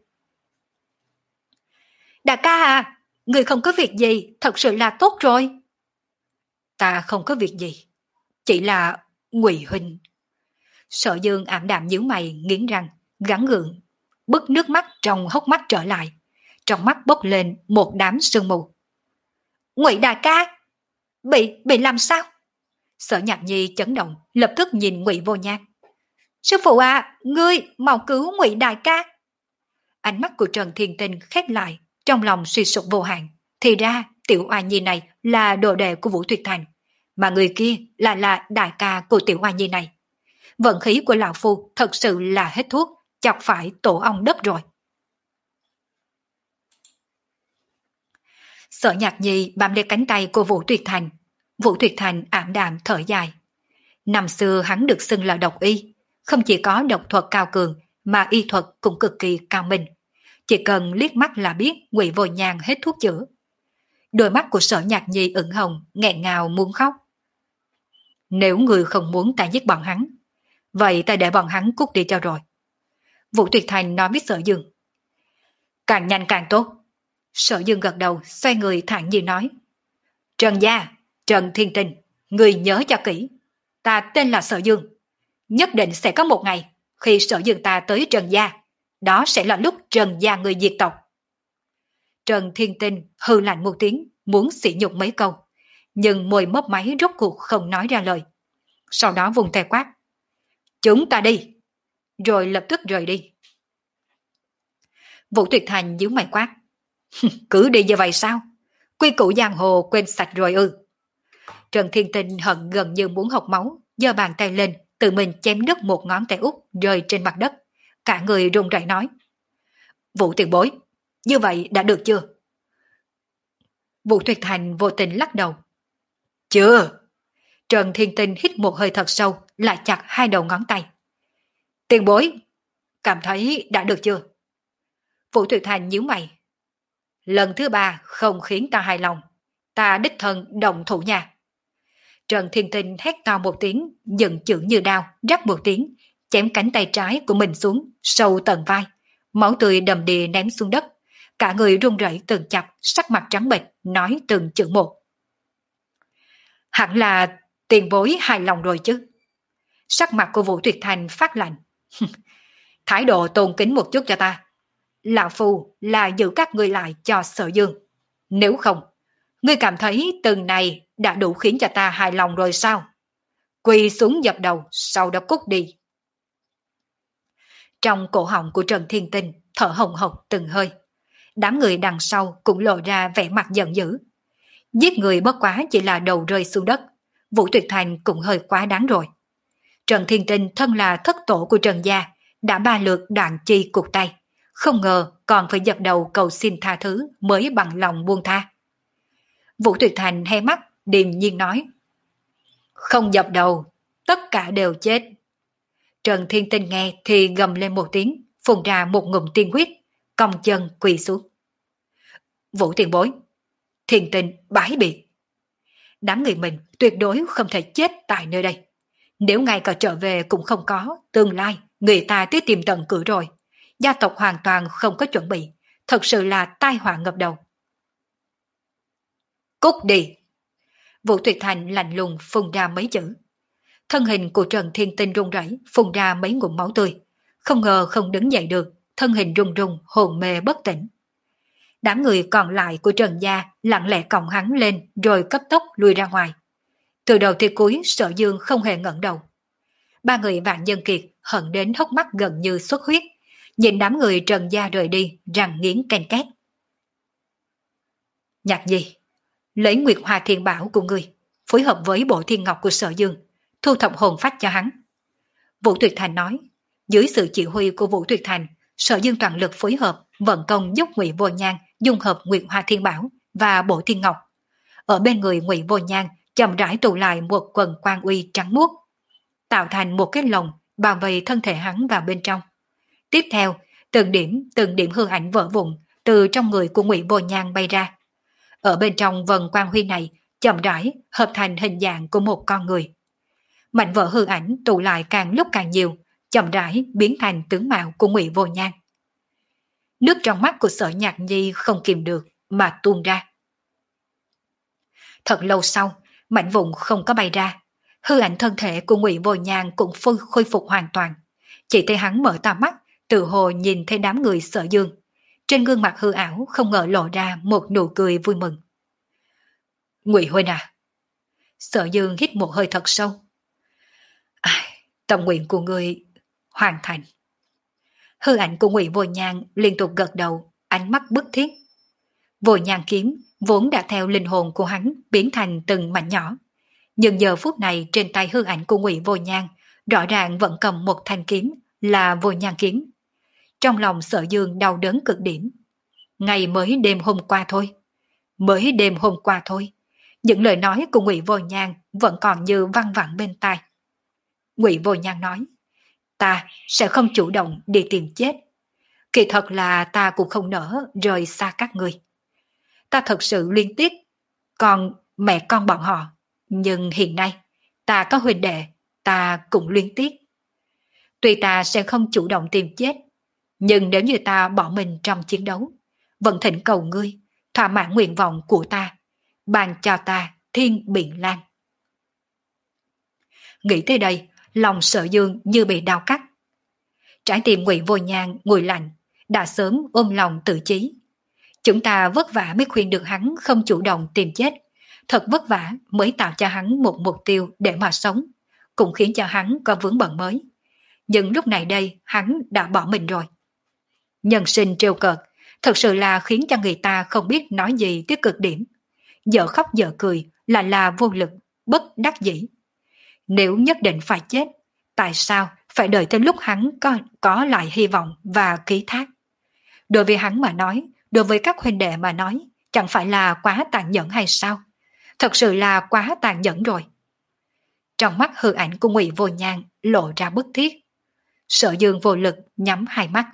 Đại ca à, người không có việc gì, thật sự là tốt rồi. Ta không có việc gì, chỉ là Ngụy huynh. Sở Dương ảm đạm nhíu mày, nghiến răng, gắng gượng, bứt nước mắt trong hốc mắt trở lại, trong mắt bốc lên một đám sương mù. Ngụy đại ca, bị bị làm sao? Sở Nhạc Nhi chấn động, lập tức nhìn Ngụy Vô Nhan. Sư phụ à, ngươi mau cứu Ngụy đại ca. Ánh mắt của Trần Thiên Tinh khép lại, trong lòng suy sụp vô hạn. Thì ra tiểu oa nhi này là đồ đệ của Vũ Tuyệt Thành, mà người kia là là đại ca của tiểu oa nhi này. Vận khí của lão phu thật sự là hết thuốc, chọc phải tổ ong đất rồi. Sở Nhạc Nhi bám lấy cánh tay của Vũ Tuyệt Thành. Vũ Tuyệt Thành ảm đạm thở dài. Năm xưa hắn được xưng là độc y, không chỉ có độc thuật cao cường mà y thuật cũng cực kỳ cao minh. Chỉ cần liếc mắt là biết Ngụy Vô Nhan hết thuốc chữa. Đôi mắt của Sở Nhạc Nhi ửng hồng, nghẹn ngào muốn khóc. Nếu người không muốn ta giết bọn hắn, vậy ta để bọn hắn cút đi cho rồi. Vũ Tuyệt Thành nói với Sở Dương. Càng nhanh càng tốt. Sở Dương gật đầu, xoay người thản nhiên nói. Trần gia, Trần Thiên Tinh, người nhớ cho kỹ. Ta tên là Sở Dương. Nhất định sẽ có một ngày, khi Sở Dương ta tới Trần gia, đó sẽ là lúc Trần gia người diệt tộc. Trần Thiên Tinh hư lạnh một tiếng, muốn sỉ nhục mấy câu, nhưng môi mấp máy rốt cuộc không nói ra lời. Sau đó vùng tay quát. Chúng ta đi. Rồi lập tức rời đi. Vũ Tuyệt Thành nhíu mày quát. Cứ đi như vậy sao? Quy củ giang hồ quên sạch rồi ư? Trần Thiên Tinh hận gần như muốn học máu, giơ bàn tay lên, tự mình chém đứt một ngón tay út rơi trên mặt đất. Cả người run rẩy nói. Vũ tiền bối, như vậy đã được chưa? Vũ Tuyệt Thành vô tình lắc đầu. Chưa. Trần Thiên Tinh hít một hơi thật sâu, lại chặt hai đầu ngón tay. Tiền bối, cảm thấy đã được chưa? Vũ Tuyệt Thành nhíu mày. Lần thứ ba không khiến ta hài lòng, ta đích thân động thủ nha. Trần Thiên Tinh hét to một tiếng, giận chưởng như đao, rắc một tiếng, chém cánh tay trái của mình xuống, sâu tận vai. Máu tươi đầm đìa ném xuống đất. Cả người run rẩy từng chập, sắc mặt trắng bệch, nói từng chữ một. Hẳn là tiền bối hài lòng rồi chứ. Sắc mặt của Vũ Tuyệt Thành phát lạnh. Thái độ tôn kính một chút cho ta. Lão phu là giữ các ngươi lại cho Sở Dương. Nếu không, ngươi cảm thấy từng này đã đủ khiến cho ta hài lòng rồi sao? Quỳ xuống dập đầu, sau đó cút đi. Trong cổ họng của Trần Thiên Tinh thở hồng hộc từng hơi. Đám người đằng sau cũng lộ ra vẻ mặt giận dữ. Giết người bất quá chỉ là đầu rơi xuống đất. Vũ Tuyệt Thành cũng hơi quá đáng rồi. Trần Thiên Tinh thân là thất tổ của Trần gia, đã ba lượt đoạn chi cụt tay. Không ngờ còn phải dập đầu cầu xin tha thứ mới bằng lòng buông tha. Vũ Tuyệt Thành hé mắt, điềm nhiên nói. Không dập đầu, tất cả đều chết. Trần Thiên Tinh nghe thì gầm lên một tiếng, phun ra một ngụm tiên huyết, cong chân quỳ xuống. Vũ tiền bối, Thiên Tinh bái biệt. Đám người mình tuyệt đối không thể chết tại nơi đây. Nếu ngay cả trở về cũng không có, tương lai người ta tới tìm tận cửa rồi. Gia tộc hoàn toàn không có chuẩn bị, thật sự là tai họa ngập đầu. Cút đi. Vũ Tuyệt Thành lạnh lùng phun ra mấy chữ. Thân hình của Trần Thiên Tinh run rẩy, phun ra mấy ngụm máu tươi. Không ngờ không đứng dậy được, thân hình run run, hồn mê bất tỉnh. Đám người còn lại của Trần gia lặng lẽ còng hắn lên rồi cấp tốc lui ra ngoài. Từ đầu tới cuối Sở Dương không hề ngẩng đầu. Ba người Vạn Nhân Kiệt hận đến hốc mắt gần như xuất huyết, nhìn đám người Trần gia rời đi, răng nghiến ken két. Nhạc Nhi, lấy Nguyệt Hoa Thiên Bảo của ngươi, phối hợp với bộ thiên ngọc của Sở Dương, thu thập hồn phách cho hắn. Vũ Tuyệt Thành nói, dưới sự chỉ huy của Vũ Tuyệt Thành, Sở Dương toàn lực phối hợp, vận công giúp Ngụy Vô Nhan dung hợp Nguyệt Hoa Thiên Bảo và bộ thiên ngọc. Ở bên người Ngụy Vô Nhan chậm rãi tụ lại một quần quang uy trắng muốt, tạo thành một cái lồng bao vây thân thể hắn vào bên trong. Tiếp theo, từng điểm từng điểm hư ảnh vỡ vụn từ trong người của Ngụy Vô Nhan bay ra. Ở bên trong vần quang huy này chậm rãi hợp thành hình dạng của một con người. Mảnh vỡ hư ảnh tụ lại càng lúc càng nhiều, chậm rãi biến thành tướng mạo của Ngụy Vô Nhan. Nước trong mắt của Sở Nhạc Nhi không kìm được mà tuôn ra. Thật lâu sau, mảnh vụn không có bay ra, hư ảnh thân thể của Ngụy Vô Nhan cũng phôi khôi phục hoàn toàn. Chỉ thấy hắn mở to mắt, tự hồ nhìn thấy đám người Sở Dương. Trên gương mặt hư ảo không ngờ lộ ra một nụ cười vui mừng. Ngụy huynh à? Sở Dương hít một hơi thật sâu. À, tâm nguyện của ngươi hoàn thành. Hư ảnh của Ngụy Vô Nhan liên tục gật đầu, ánh mắt bức thiết. Vô Nhan kiếm vốn đã theo linh hồn của hắn biến thành từng mảnh nhỏ, nhưng giờ phút này trên tay hư ảnh của Ngụy Vô Nhan rõ ràng vẫn cầm một thanh kiếm, là Vô Nhan kiếm. Trong lòng Sở Dương đau đớn cực điểm. Ngày mới đêm hôm qua thôi, mới đêm hôm qua thôi, những lời nói của Ngụy Vô Nhan vẫn còn như văng vẳng bên tai. Ngụy Vô Nhan nói, ta sẽ không chủ động đi tìm chết. Kỳ thật là ta cũng không nỡ rời xa các ngươi. Ta thật sự liên tiếc còn mẹ con bọn họ, nhưng hiện nay ta có huynh đệ, ta cũng liên tiếc. Tuy ta sẽ không chủ động tìm chết, nhưng nếu như ta bỏ mình trong chiến đấu, vẫn thỉnh cầu ngươi thỏa mãn nguyện vọng của ta, ban cho ta thiên biện lan. Nghĩ tới đây, lòng Sở Dương như bị đau cắt. Trái tim Ngụy Vô Nhan nguội lạnh, đã sớm ôm lòng tự chí. Chúng ta vất vả mới khuyên được hắn không chủ động tìm chết, thật vất vả mới tạo cho hắn một mục tiêu để mà sống, cũng khiến cho hắn có vướng bận mới. Nhưng lúc này đây hắn đã bỏ mình rồi. Nhân sinh trêu cợt, thật sự là khiến cho người ta không biết nói gì tới cực điểm. Giờ khóc giờ cười là là vô lực, bất đắc dĩ. Nếu nhất định phải chết, tại sao phải đợi tới lúc hắn có, có lại hy vọng và ký thác? Đối với hắn mà nói, đối với các huynh đệ mà nói, chẳng phải là quá tàn nhẫn hay sao? Thật sự là quá tàn nhẫn rồi. Trong mắt hư ảnh của Ngụy Vô Nhan lộ ra bức thiết. Sở Dương vô lực nhắm hai mắt.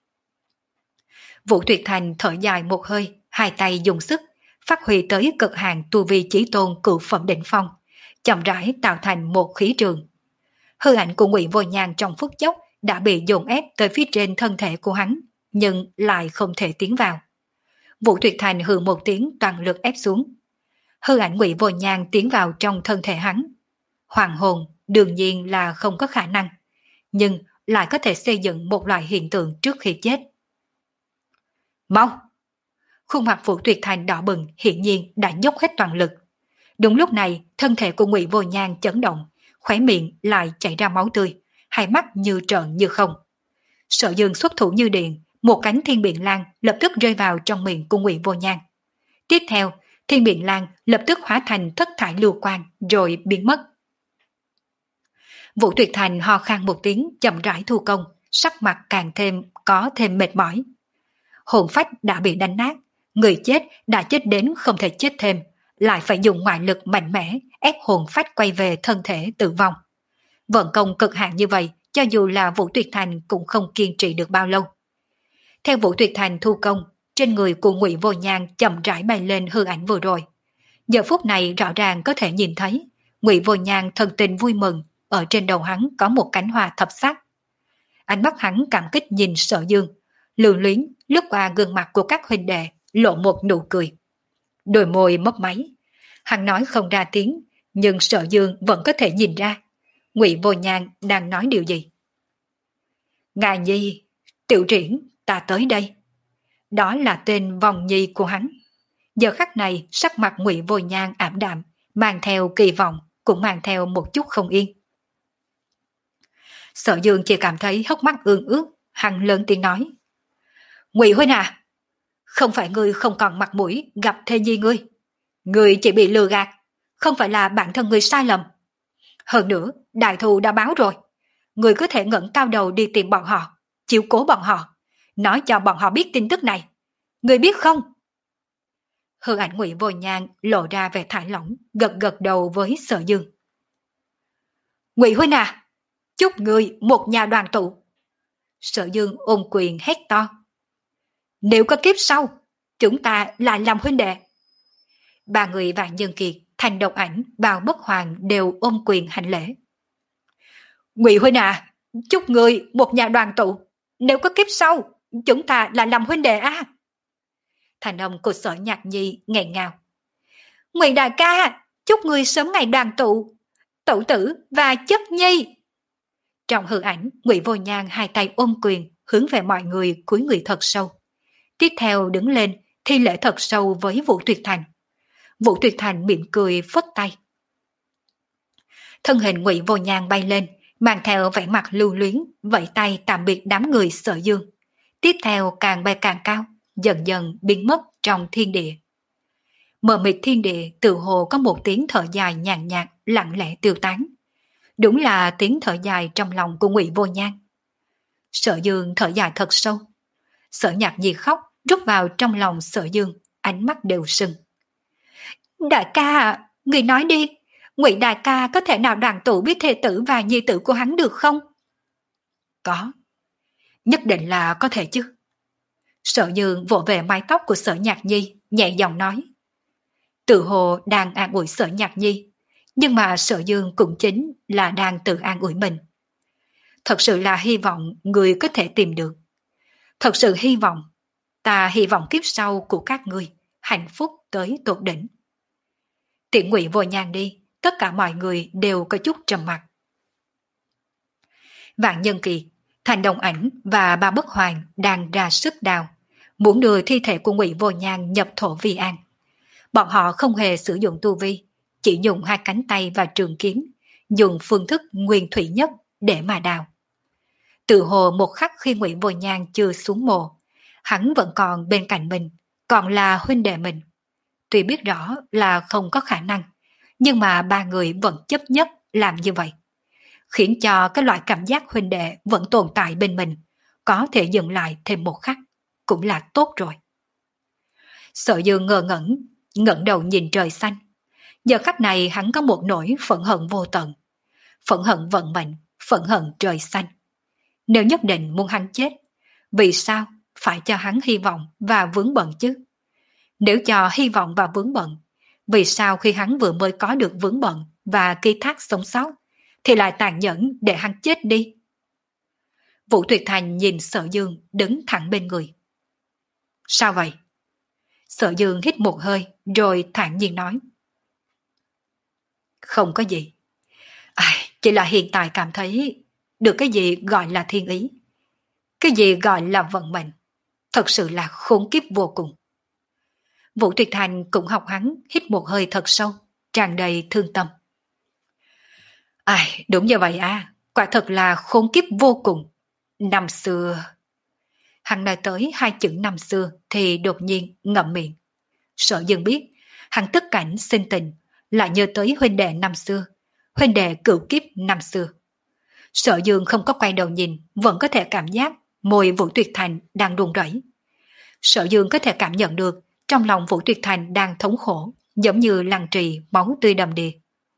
Vũ Tuyệt Thành thở dài một hơi, hai tay dùng sức, phát huy tới cực hạn tu vi chí tôn cửu phẩm đỉnh phong, chậm rãi tạo thành một khí trường. Hư ảnh của Ngụy Vô Nhan trong phút chốc đã bị dồn ép tới phía trên thân thể của hắn, nhưng lại không thể tiến vào. Vũ Tuyệt Thành hừ một tiếng toàn lực ép xuống. Hư ảnh Ngụy Vô Nhan tiến vào trong thân thể hắn. Hoàng hồn đương nhiên là không có khả năng, nhưng lại có thể xây dựng một loại hiện tượng trước khi chết. Mau! Khuôn mặt Vũ Tuyệt Thành đỏ bừng hiển nhiên đã dốc hết toàn lực. Đúng lúc này, thân thể của Ngụy Vô Nhan chấn động, khóe miệng lại chảy ra máu tươi, hai mắt như trợn như không. Sở Dương xuất thủ như điện, một cánh thiên biện lan lập tức rơi vào trong miệng của Ngụy Vô Nhan. Tiếp theo, thiên biện lan lập tức hóa thành thất thải lưu quang rồi biến mất. Vũ Tuyệt Thành ho khan một tiếng chậm rãi thu công, sắc mặt càng thêm có thêm mệt mỏi. Hồn phách đã bị đánh nát, người chết đã chết đến không thể chết thêm, lại phải dùng ngoại lực mạnh mẽ ép hồn phách quay về thân thể tử vong. Vận công cực hạn như vậy, cho dù là Vũ Tuyệt Thành cũng không kiên trì được bao lâu. Theo Vũ Tuyệt Thành thu công, trên người của Ngụy Vô Nhan chậm rãi bay lên hư ảnh vừa rồi. Giờ phút này rõ ràng có thể nhìn thấy Ngụy Vô Nhan thân tình vui mừng, ở trên đầu hắn có một cánh hoa thập sắc. Ánh mắt hắn cảm kích nhìn Sở Dương, lưu luyến lướt qua gương mặt của các huynh đệ, lộ một nụ cười. Đôi môi mấp máy, hắn nói không ra tiếng, nhưng Sở Dương vẫn có thể nhìn ra Ngụy Vô Nhan đang nói điều gì. Ngài Nhi, Tiểu Triển, ta tới đây. Đó là tên Vòng Nhi của hắn. Giờ khắc này sắc mặt Ngụy Vô Nhan ảm đạm, mang theo kỳ vọng, cũng mang theo một chút không yên. Sở Dương chỉ cảm thấy hốc mắt ương ướt, hắn lớn tiếng nói. Ngụy huynh à, không phải ngươi không còn mặt mũi gặp thê nhi ngươi. Ngươi chỉ bị lừa gạt, không phải là bản thân người sai lầm. Hơn nữa, đại thù đã báo rồi. Người có thể ngẩng cao đầu đi tìm bọn họ, chiếu cố bọn họ, nói cho bọn họ biết tin tức này. Người biết không? Hư ảnh Ngụy Vô Nhan lộ ra vẻ thải lỏng, gật gật đầu với Sở Dương. Ngụy huynh à, chúc người một nhà đoàn tụ. Sở Dương ôm quyền hét to. Nếu có kiếp sau, chúng ta lại làm huynh đệ. Ba người Vạn Nhân Kiệt, Thành Độc Ảnh, Bào Bất Hoàng đều ôm quyền hành lễ. Ngụy huynh à, chúc người một nhà đoàn tụ. Nếu có kiếp sau, chúng ta lại làm huynh đệ à? Thành âm của Sở Nhạc Nhi nghẹn ngào. Ngụy đại ca, chúc người sớm ngày đoàn tụ. Tẩu tử và chất nhi. Trong hư ảnh, Ngụy Vô Nhan hai tay ôm quyền, hướng về mọi người cúi người thật sâu. Tiếp theo đứng lên, thi lễ thật sâu với Vũ Tuyệt Thành. Vũ Tuyệt Thành mỉm cười phất tay. Thân hình Ngụy Vô Nhan bay lên, mang theo vẻ mặt lưu luyến, vẫy tay tạm biệt đám người Sở Dương. Tiếp theo càng bay càng cao, dần dần biến mất trong thiên địa. Mờ mịt thiên địa tự hồ có một tiếng thở dài nhàn nhạt, lặng lẽ tiêu tán. Đúng là tiếng thở dài trong lòng của Ngụy Vô Nhan. Sở Dương thở dài thật sâu. Sở Nhạc Nhi khóc, rút vào trong lòng Sở Dương, ánh mắt đều sưng. Đại ca, người nói đi, Ngụy đại ca có thể nào đoàn tụ biết thê tử và nhi tử của hắn được không? Có, nhất định là có thể chứ. Sở Dương vỗ về mái tóc của Sở Nhạc Nhi, nhẹ giọng nói. Tự hồ đang an ủi Sở Nhạc Nhi, nhưng mà Sở Dương cũng chính là đang tự an ủi mình. Thật sự là hy vọng người có thể tìm được. Thật sự hy vọng, ta hy vọng kiếp sau của các ngươi hạnh phúc tới tột đỉnh. Tiễn Ngụy Vô Nhan đi, tất cả mọi người đều có chút trầm mặc. Vạn Nhân Kiệt, Thành Đồng Ảnh và Ba Bất Hoàng đang ra sức đào, muốn đưa thi thể của Ngụy Vô Nhan nhập thổ vi an. Bọn họ không hề sử dụng tu vi, chỉ dùng hai cánh tay và trường kiếm, dùng phương thức nguyên thủy nhất để mà đào. Tự hồ một khắc khi Ngụy Vô Nhan chưa xuống mồ, hắn vẫn còn bên cạnh mình, còn là huynh đệ mình. Tuy biết rõ là không có khả năng, nhưng mà ba người vẫn chấp nhất làm như vậy, khiến cho cái loại cảm giác huynh đệ vẫn tồn tại bên mình, có thể dừng lại thêm một khắc, cũng là tốt rồi. Sở Dương ngơ ngẩn, ngẩng đầu nhìn trời xanh. Giờ khắc này hắn có một nỗi phẫn hận vô tận, phẫn hận vận mệnh, phẫn hận trời xanh. Nếu nhất định muốn hắn chết, vì sao phải cho hắn hy vọng và vướng bận chứ? Nếu cho hy vọng và vướng bận, vì sao khi hắn vừa mới có được vướng bận và ký thác sống sót, thì lại tàn nhẫn để hắn chết đi? Vũ Tuyệt Thành nhìn Sở Dương đứng thẳng bên người. Sao vậy? Sở Dương hít một hơi rồi thản nhiên nói. Không có gì. À, chỉ là hiện tại cảm thấy được cái gì gọi là thiên ý, cái gì gọi là vận mệnh, thật sự là khốn kiếp vô cùng. Vũ Tuyệt Thành cũng học hắn hít một hơi thật sâu, tràn đầy thương tâm. Ai, đúng như vậy à, quả thật là khốn kiếp vô cùng. Năm xưa... Hắn nói tới hai chữ năm xưa thì đột nhiên ngậm miệng. Sở Dương biết, hắn tức cảnh sinh tình, lại nhớ tới huynh đệ năm xưa, huynh đệ cửu kiếp năm xưa. Sở Dương không có quay đầu nhìn, vẫn có thể cảm giác môi Vũ Tuyệt Thành đang run rẩy. Sở Dương có thể cảm nhận được trong lòng Vũ Tuyệt Thành đang thống khổ, giống như lăng trì máu tươi đầm đìa.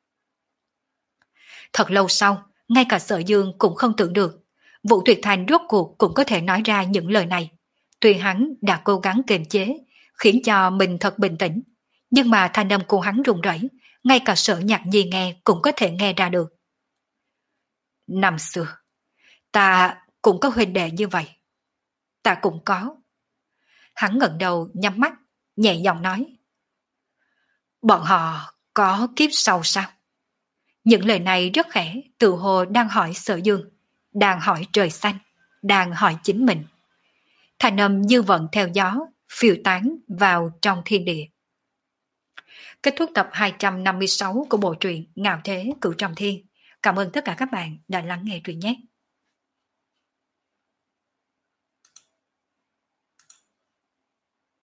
Thật lâu sau, ngay cả Sở Dương cũng không tưởng được Vũ Tuyệt Thành rốt cuộc cũng có thể nói ra những lời này. Tuy hắn đã cố gắng kiềm chế, khiến cho mình thật bình tĩnh, nhưng mà thanh âm của hắn run rẩy, ngay cả Sở Nhạc Nhi nghe cũng có thể nghe ra được. Năm xưa, ta cũng có huynh đệ như vậy. Ta cũng có. Hắn ngẩng đầu nhắm mắt, nhẹ giọng nói. Bọn họ có kiếp sau sao? Những lời này rất khẽ, tự hồ đang hỏi Sở Dương, đang hỏi trời xanh, đang hỏi chính mình. Thanh âm như vận theo gió, phiêu tán vào trong thiên địa. Kết thúc tập hai trăm năm mươi sáu của bộ truyện Ngạo Thế Cửu Trọng Thiên. Cảm ơn tất cả các bạn đã lắng nghe truyện nhé.